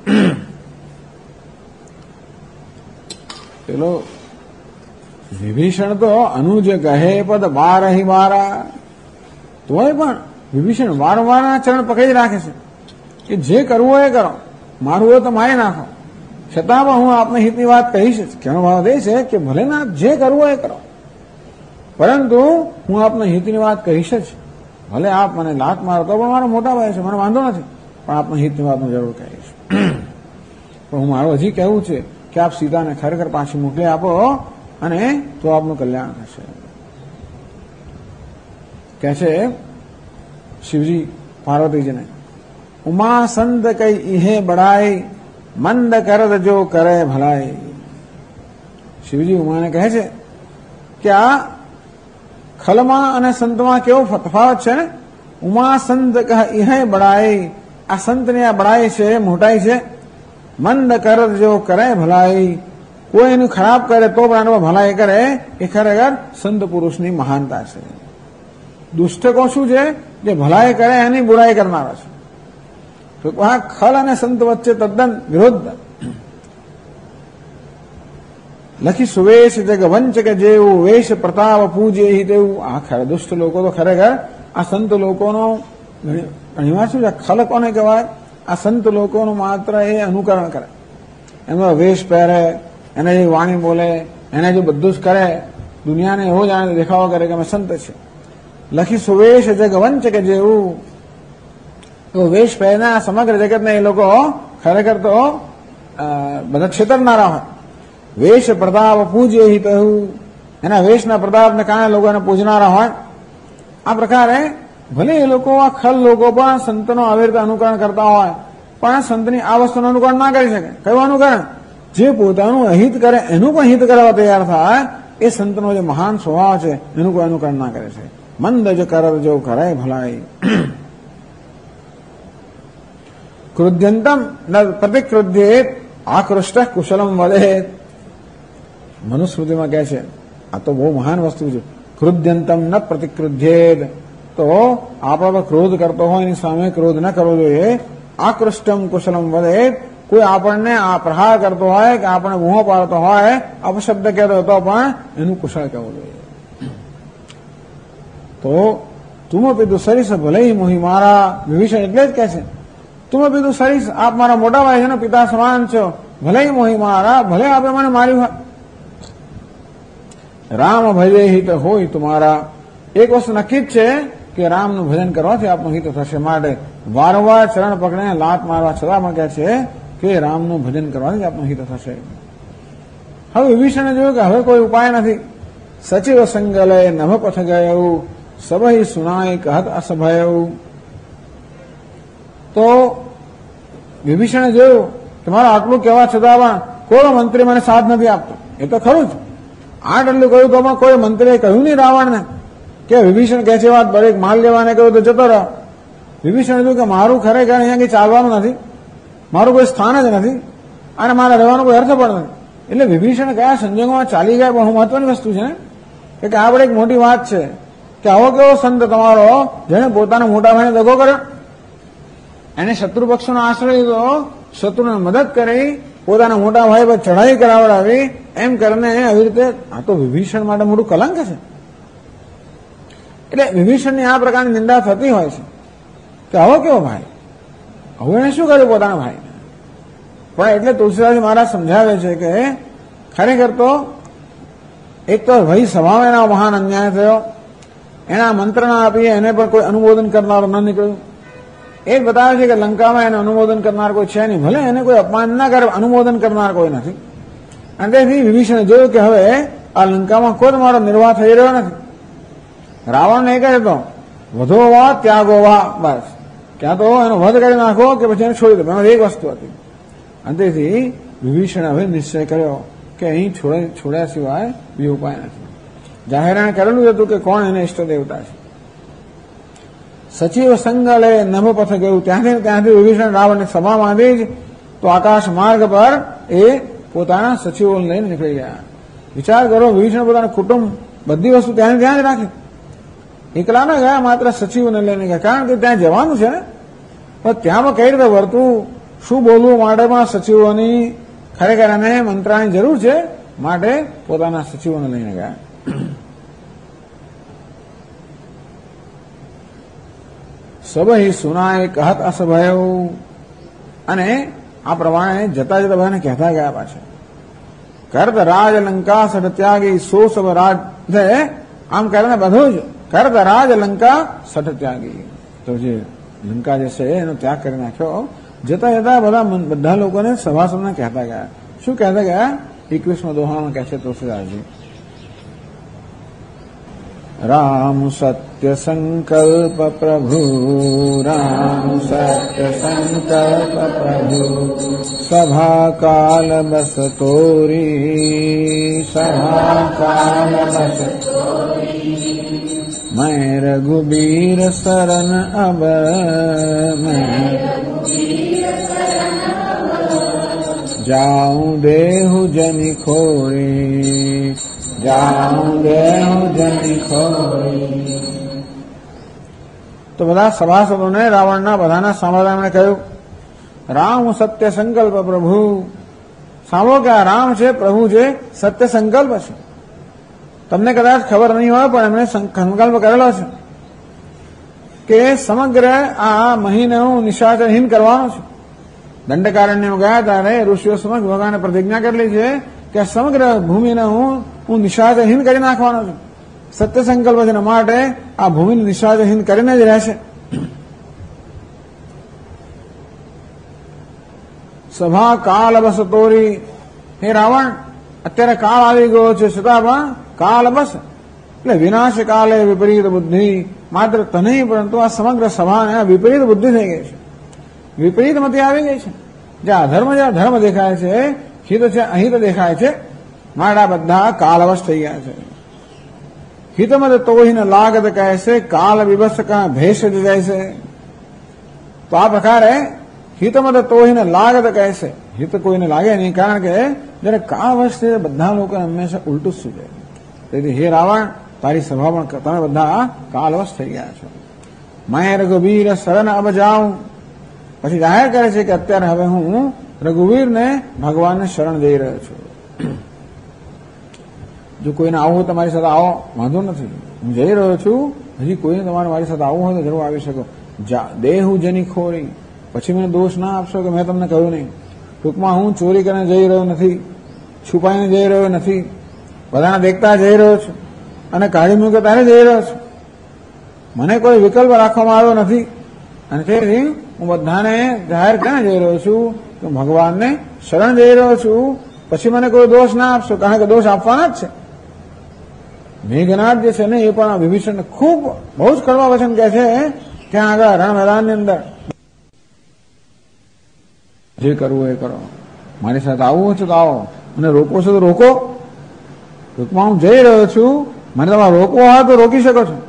પેલો વિભીષણ તો અનુજ કહે પદ બારહી બારા, તોય પણ વિભીષણ વારંવાર ચરણ પકડી રાખે છે કે જે કરવું હોય એ કરો, મારું હોય તો મારી નાખો, છતાં પણ હું આપને હિતની વાત કહીશ જ. કેનો ભાવ એ છે કે ભલે ના જે કરવું હોય એ કરો, પરંતુ હું આપને હિતની વાત કહીશ જ. ભલે આપ મને લાત મારો તો પણ મારો મોટા ભાઈ છે, મને વાંધો નથી, પણ આપને હિતની વાત હું જરૂર કહીશ. પણ હું મારું હજી કહેવું છે કે આપ સીતાને ખરેખર પાછી મોકલી આપો અને તો આપનું કલ્યાણ થશે. કહે છે શિવજી પાર્વતીજીને, ઉમા સંત કઈ ઇહે બડાઈ, મંદ કરદ જો કરે ભલાઈ. શિવજી ઉમાને કહે છે કે આ ખલમાં અને સંતમાં કેવો તફાવત છે ને. ઉમા સંત કહે ઇહે બડાઈ, આ સંતની આ બડાઈ છે, મોટાઈ છે. મંદ કરદ જો કરે ભલાઈ, કોઈ એનું ખરાબ કરે તો પણ ભલાઈ કરે, એ ખરેખર સંત પુરુષની મહાનતા છે. દુષ્ટકો શું છે, જે ભલાઈ કરે એની બુરાઈ કરનારા છે. તો આ ખલ અને સંત વચ્ચે તદ્દન વિરોધ. લખી સુવેશ જગ વંચ કે જેવું, વેશ પ્રતાપ પૂજે તેવું. આ ખરે દુષ્ટ લોકો તો ખરેખર આ સંત લોકોનો ઘણીવાર શું છે, ખલ કોને કહેવાય, આ સંત લોકોનું માત્ર એ અનુકરણ કરે, એનો વેશ પહેરે, એને જે વાણી બોલે, એને જો બધું જ કરે, દુનિયાને એવો જાણે દેખાવો કરે કે અમે સંત છે. લખી સુવેશ જગ વંચ કે જેવું, તો વેશ પહેરના સમગ્ર જગતને એ લોકો ખરેખર તો બધા છેતરનારા હોય. વેશ પ્રતાપ પૂજ્ય હિ કહ્યું, એના વેશના પ્રતાપને કારણે લોકો એને પૂજનારા હોય. આ પ્રકારે ભલે એ લોકો આ ખલ લોકો પણ સંતનો આવી રીતે અનુકરણ કરતા હોય, પણ સંતની આ વસ્તુનું અનુકરણ ના કરી શકે. કયું અનુકરણ? જે પોતાનું અહિત કરે એનું પણ હિત કરવા તૈયાર થાય, એ સંતનો જે મહાન સ્વભાવ છે એનું કોઈ અનુકરણ ના કરે છે. મંદ જ કર જો કરે ભલાઈ. ક્રુદ્યંતમ ન પ્રતિક્રુદ્યેત, આકૃષ્ટ કુશલમ વદેત. મનુસ્મૃતિમાં કહે છે, આ તો બહુ મહાન વસ્તુ છે. ક્રુદ્યંતમ ન પ્રતિક્રુદ્યેત, તો આપણો તો ક્રોધ કરતો હોય એની સામે ક્રોધ ન કરવો જોઈએ. આકૃષ્ટમ કુશલમ વદેત, કોઈ આપણને આ પ્રહાર કરતો હોય કે આપણને મોહ પાડતો હોય, અપશબ્દ કહેતો હતો પણ એનું કુશળ કહેવું જોઈએ. તો તુમ પીધું સરીસ ભલે મોહી મારા. વિભીષણ એટલે જ કહે છે તુમ પીધું સરીસ, આપ મારા મોટા ભાઈ છે ને, પિતા સમાન છો. ભલે મોહી મારા, ભલે આપણે મને માર્યું હોય. રામ ભજે હિત હોય તુમારા. એક વસ્તુ નક્કી જ છે કે રામનું ભજન કરવાથી આપનું હિત થશે, માટે વારંવાર ચરણ પકડીને લાત મારવા છતાં પણ કહે છે કે રામનું ભજન કરવાથી આપનું હિત થશે. હવે વિભીષણે જોયું કે હવે કોઈ ઉપાય નથી. સચિવ સંગલય નભ પથ ગયું, સભઈ સુનાય કહત અસભયું. તો વિભીષણે જોયું કે મારે આટલું કહેવા છતાં પણ કોઈ મંત્રી મને સાથ નથી આપતો. એ તો ખરું જ, આટલું કહ્યું તો પણ કોઈ મંત્રીએ કહ્યું નહીં રાવણને કે વિભીષણ કહે છે વાત દરેક માલ લેવાને કહ્યું તો જતો રહો. વિભીષણ કીધું કે મારું ખરેખર અહીંયા કઈ ચાલવાનું નથી, મારું કોઈ સ્થાન જ નથી અને મારે રહેવાનો કોઈ અર્થ પણ નથી. એટલે વિભીષણ કયા સંજોગોમાં ચાલી ગયા બહુ મહત્વની વસ્તુ છે ને, કે આ એક મોટી વાત છે કે આવો કેવો સંત તમારો જેને પોતાના મોટા ભાઈને દગો કર્યો, એને શત્રુ પક્ષનો આશ્રય લીધો, શત્રુને મદદ કરી, પોતાના મોટા ભાઈ પર ચઢાઈ કરાવડાવી, એમ કરીને આવી રીતે આ તો વિભીષણ માટે મોટું કલંક છે. એટલે વિભીષણની આ પ્રકારની નિંદા થતી હોય છે કે આવો કેવો ભાઈ, હવે એને શું કર્યું પોતાના ભાઈને. પણ એટલે તુલસીદાસ મહારાજ સમજાવે છે કે ખરેખર તો એક તો ભાઈ સભામાં એના મહાન અન્યાય થયો, એના મંત્રણા આપીએ એને પણ કોઈ અનુમોદન કરનાર ન નીકળ્યું. એ જ બતાવે છે કે લંકામાં એને અનુમોદન કરનાર કોઈ છે નહીં, ભલે એને કોઈ અપમાન ના કરે, અનુમોદન કરનાર કોઈ નથી. અને તેથી વિભીષણે જોયું કે હવે આ લંકામાં કોઈ મારો નિર્વાહ થઈ રહ્યો નથી. રાવણને એ કહે તો વધો વા ત્યાગો વા, બસ ક્યાં તો એનો વધ કરી નાખો કે પછી એને છોડી દો, એમાં એક વસ્તુ હતી. અને તેથી વિભીષણે હવે નિશ્ચય કર્યો કે અહીં છોડ્યા સિવાય બીજો ઉપાય નથી. જાહેર એને કરેલું હતું કે કોણ એને ઇષ્ટ દેવતા છે. સચિવ સંગલે નભપથ ગયું, ત્યાંથી વિભીષણ રાવણની સભામાં આવી જ તો આકાશ માર્ગ પર એ પોતાના સચિવોને લઈને નીકળી ગયા. વિચાર કરો, વિભીષણ પોતાનું કુટુંબ બધી વસ્તુ ત્યાં જ રાખી, એકલા ના ગયા, માત્ર સચિવોને લઈને ગયા. કારણ કે ત્યાં જવાનું છે ને, પણ ત્યાંમાં કઈ રીતે વર્તું, શું બોલવું માટે પણ સચિવોની ખરેખર એને મંત્રાની જરૂર છે, માટે પોતાના સચિવોને લઈને ગયા. સબહી સુનાય કહત અસભયો, અને આ પ્રમાણે જતા જતા બધાને કહેતા ગયા પાછા. કરત રાજ લંકા સઠ ત્યાગી સો સબ રાજ, આમ કરીને બધું જ કરત રાજ લંકા સઠ ત્યાગી, તો જે લંકા જે છે એનો ત્યાગ કરી નાખ્યો. જતા જતા બધા લોકોને સભાસદને કહેતા ગયા. શું કહેતા ગયા? 21મા દોહામાં કહે છે તુલસીદાસજી, રામ સત્ય સંકલ્પ પ્રભુ, રામ સત્ય સંકલ્પ પ્રભુ, સભા કાલ બસ તોરી, સભા કાલ બસ તોરી, मैं रघुबीर शरण अब, मैं जाऊं देहु जनि खोरी, जाऊं देहु जनि खोरी. તો બધા સભાસદોને રાવણના બધાના સમાધાન કહ્યું, રામ સત્ય સંકલ્પ પ્રભુ, સાંભળો કે આ રામ છે, પ્રભુ છે, સત્ય સંકલ્પ છે. તમને કદાચ ખબર નહીં હોય પણ એમણે સંકલ્પ કરેલો છે કે સમગ્ર આ મહિનાનું નિશાચરહીન કરવાનો છે. દંડકારણ્યમાં ગયા ત્યારે ઋષિઓ સમક્ષ ભગવાને પ્રતિજ્ઞા કરેલી છે કે સમગ્ર ભૂમિને હું નિશાચરહીન કરી નાખવાનો છું. સત્ય સંકલ્પ છે, માટે આ ભૂમિને નિશાચરહીન કરીને જ રહેશે. સભા કાલ બસ તોરી, હે રાવણ અત્યારે કાળ આવી ગયો છે, છતાં પણ કાલ બસ એટલે વિનાશ કાલે વિપરીત બુદ્ધિ, માત્ર તને પરંતુ આ સમગ્ર સભાને વિપરીત બુદ્ધિ થઈ ગઈ છે, વિપરીત મતિ આવી ગઈ છે. જ્યાં ધર્મ દેખાય છે, હિત છે અહિત દેખાય છે, મારા બધા કાલવશ થઈ ગયા છે. હિતમદ તોહીને લાગત કહે છે, કાલ વિવશ કા ભેષ જાય છે. તો આ પ્રકારે હિતમદ તોહીને લાગત કહે છે, હિત કોઈને લાગે નહીં, કારણ કે જયારે કાળવશ છે બધા લોકો હંમેશા ઉલટું જ સૂચે. તેથી હે રાવણ, તારી સભા પણ તમે બધા કાલવશ થઈ ગયા છો. મેં રઘુવીર શરણ અબ જાઉં, પછી જાહેર કરે છે કે અત્યારે હવે હું રઘુવીરને ભગવાનને શરણ જઈ રહ્યો છું. જો કોઈને આવવું હોય તો મારી સાથે આવો, વાંધો નથી, હું જઈ રહ્યો છું. હજી કોઈને તમારે મારી સાથે આવવું હોય તો જરૂર આવી શકો. દેહુ જની ખોરી, પછી મને દોષ ના આપશો કે મેં તમને કહ્યું નહીં. ટૂંકમાં હું ચોરી કરીને જઈ રહ્યો નથી, છુપાઈને જઈ રહ્યો નથી, બધાને દેખતા જઈ રહ્યો છું અને કાઢી મૂકે ત્યારે જઈ રહ્યો છું. મને કોઈ વિકલ્પ રાખવામાં આવ્યો નથી, અને તેથી હું બધાને જાહેર કરીને જઈ રહ્યો છું કે ભગવાનને શરણ જઈ રહ્યો છું. પછી મને કોઈ દોષ ના આપશો, કારણ કે દોષ આપવાના જ છે. મેઘનાથ જે છે ને એ પણ વિભીષણને ખૂબ બહુ જ કડવા વચન કહે છે ત્યાં આગળ રણ મેદાનની અંદર. જે કરવું એ કરો, મારી સાથે આવવું છે તો આવો, મને રોકો છો તો રોકો, ટૂંકમાં હું જઈ રહ્યો છું, મને તમારે રોકવો હોય તો રોકી શકો છો.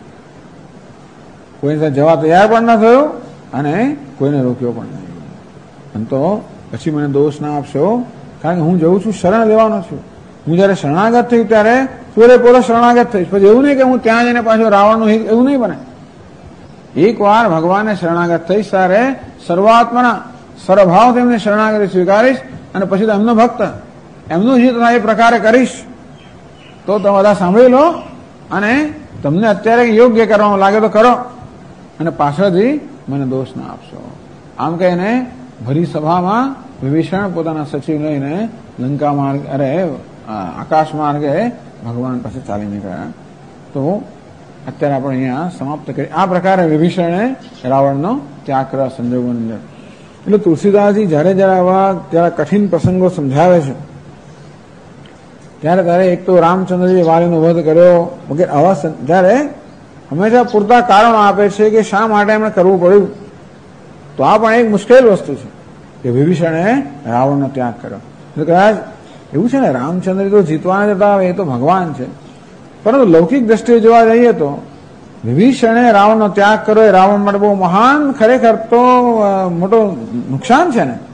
કોઈની સાથે જવા તૈયાર પણ ન થયો અને કોઈને રોક્યો પણ નહીં. અને તો પછી મને દોષ ના આપશો, કારણ કે હું જઉં છું શરણ લેવાનો છું. હું જયારે શરણાગત થયું ત્યારે પૂરેપૂરો શરણાગત થઈશ. પછી એવું નહીં કે હું ત્યાં જઈને પાછો રાવણનું હિત, એવું નહીં બને. એકવાર ભગવાનને શરણાગત થઈશ ત્યારે સર્વાત્મના સર્વભાવ તેમને શરણાગતિ સ્વીકારીશ અને પછી તો એમનો ભક્ત, એમનું હિત એ પ્રકારે કરીશ. તો તમે બધા સાંભળી લો અને તમને અત્યારે યોગ્ય કરવામાં લાગે તો કરો અને પાછળથી મને દોષ ના આપશો. આમ કહીને ભરી સભામાં વિભીષણ પોતાના સચિવ લઈને લંકા માર્ગ આકાશ માર્ગે ભગવાન પાસે ચાલી નીકળ્યા. તો અત્યારે આપણે અહીંયા સમાપ્ત કરી. આ પ્રકારે વિભીષણે રાવણનો ત્યાગ કરવા સંજોગોની અંદર. એટલે તુલસીદાસજી જયારે આવા જરા કઠિન પ્રસંગો સમજાવે છે ત્યારે એક તો રામચંદ્રજી વાલીનો વધ કર્યો વગેરે આવા જયારે હંમેશા પૂરતા કારણો આપે છે કે શા માટે એમણે કરવું પડ્યું. તો આ પણ એક મુશ્કેલ વસ્તુ છે કે વિભીષણે રાવણનો ત્યાગ કર્યો. એટલે કદાચ એવું છે ને, રામચંદ્ર તો જીતવાના જતા એ તો ભગવાન છે, પરંતુ લૌકિક દ્રષ્ટિએ જોવા જઈએ તો વિભીષણે રાવણનો ત્યાગ કર્યો એ રાવણ માટે બહુ મહાન, ખરેખર તો મોટો નુકસાન છે ને.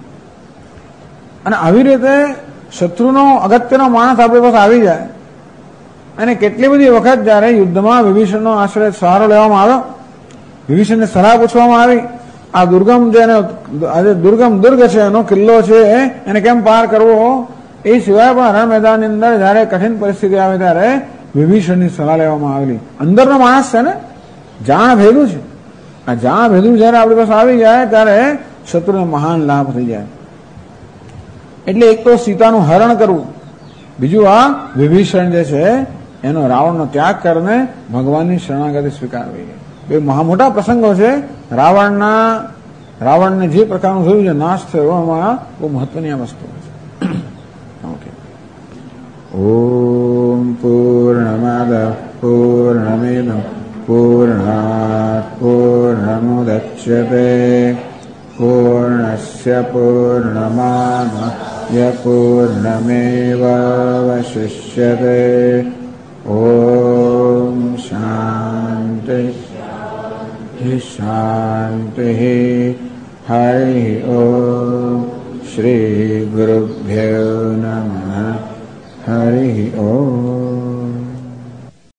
અને આવી રીતે શત્રુનો અગત્યનો માણસ આપણી પાસે આવી જાય અને કેટલી બધી વખત જયારે યુદ્ધમાં વિભીષણનો આશ્રય સહારો લેવામાં આવ્યો, વિભીષણને સલાહ પૂછવામાં આવી, આ દુર્ગમ જેને આજે દુર્ગમ દુર્ગ છે, એનો કિલ્લો છે, એને કેમ પાર કરવો, એ સિવાય પણ રણ મેદાનની અંદર જયારે કઠિન પરિસ્થિતિ આવે ત્યારે વિભીષણની સલાહ લેવામાં આવેલી. અંદરનો માણસ છે ને, જાણ ભેદું છે. આ જાણ ભેદું જયારે આપણી પાસે આવી જાય ત્યારે શત્રુને મહાન લાભ થઈ જાય. એટલે એક તો સીતાનું હરણ કરવું, બીજું આ વિભીષણ જે છે એનો રાવણનો ત્યાગ કરીને ભગવાનની શરણાગતિ સ્વીકારવી. એ મહા મોટા પ્રસંગો છે. રાવણને જે પ્રકારનું થયું છે, નાશ થયો, એમાં બહુ મહત્વની આ વસ્તુ છે. ઓમ પૂર્ણમદ પૂર્ણમિદં પૂર્ણાત પૂર્ણમુદચ્યતે પૂર્ણસ્ય પૂર્ણમાદાય પૂર્ણમેવાવશિષ્યતે. ઓમ શાંતિ શાંતિ. હરિ ઓમ. શ્રી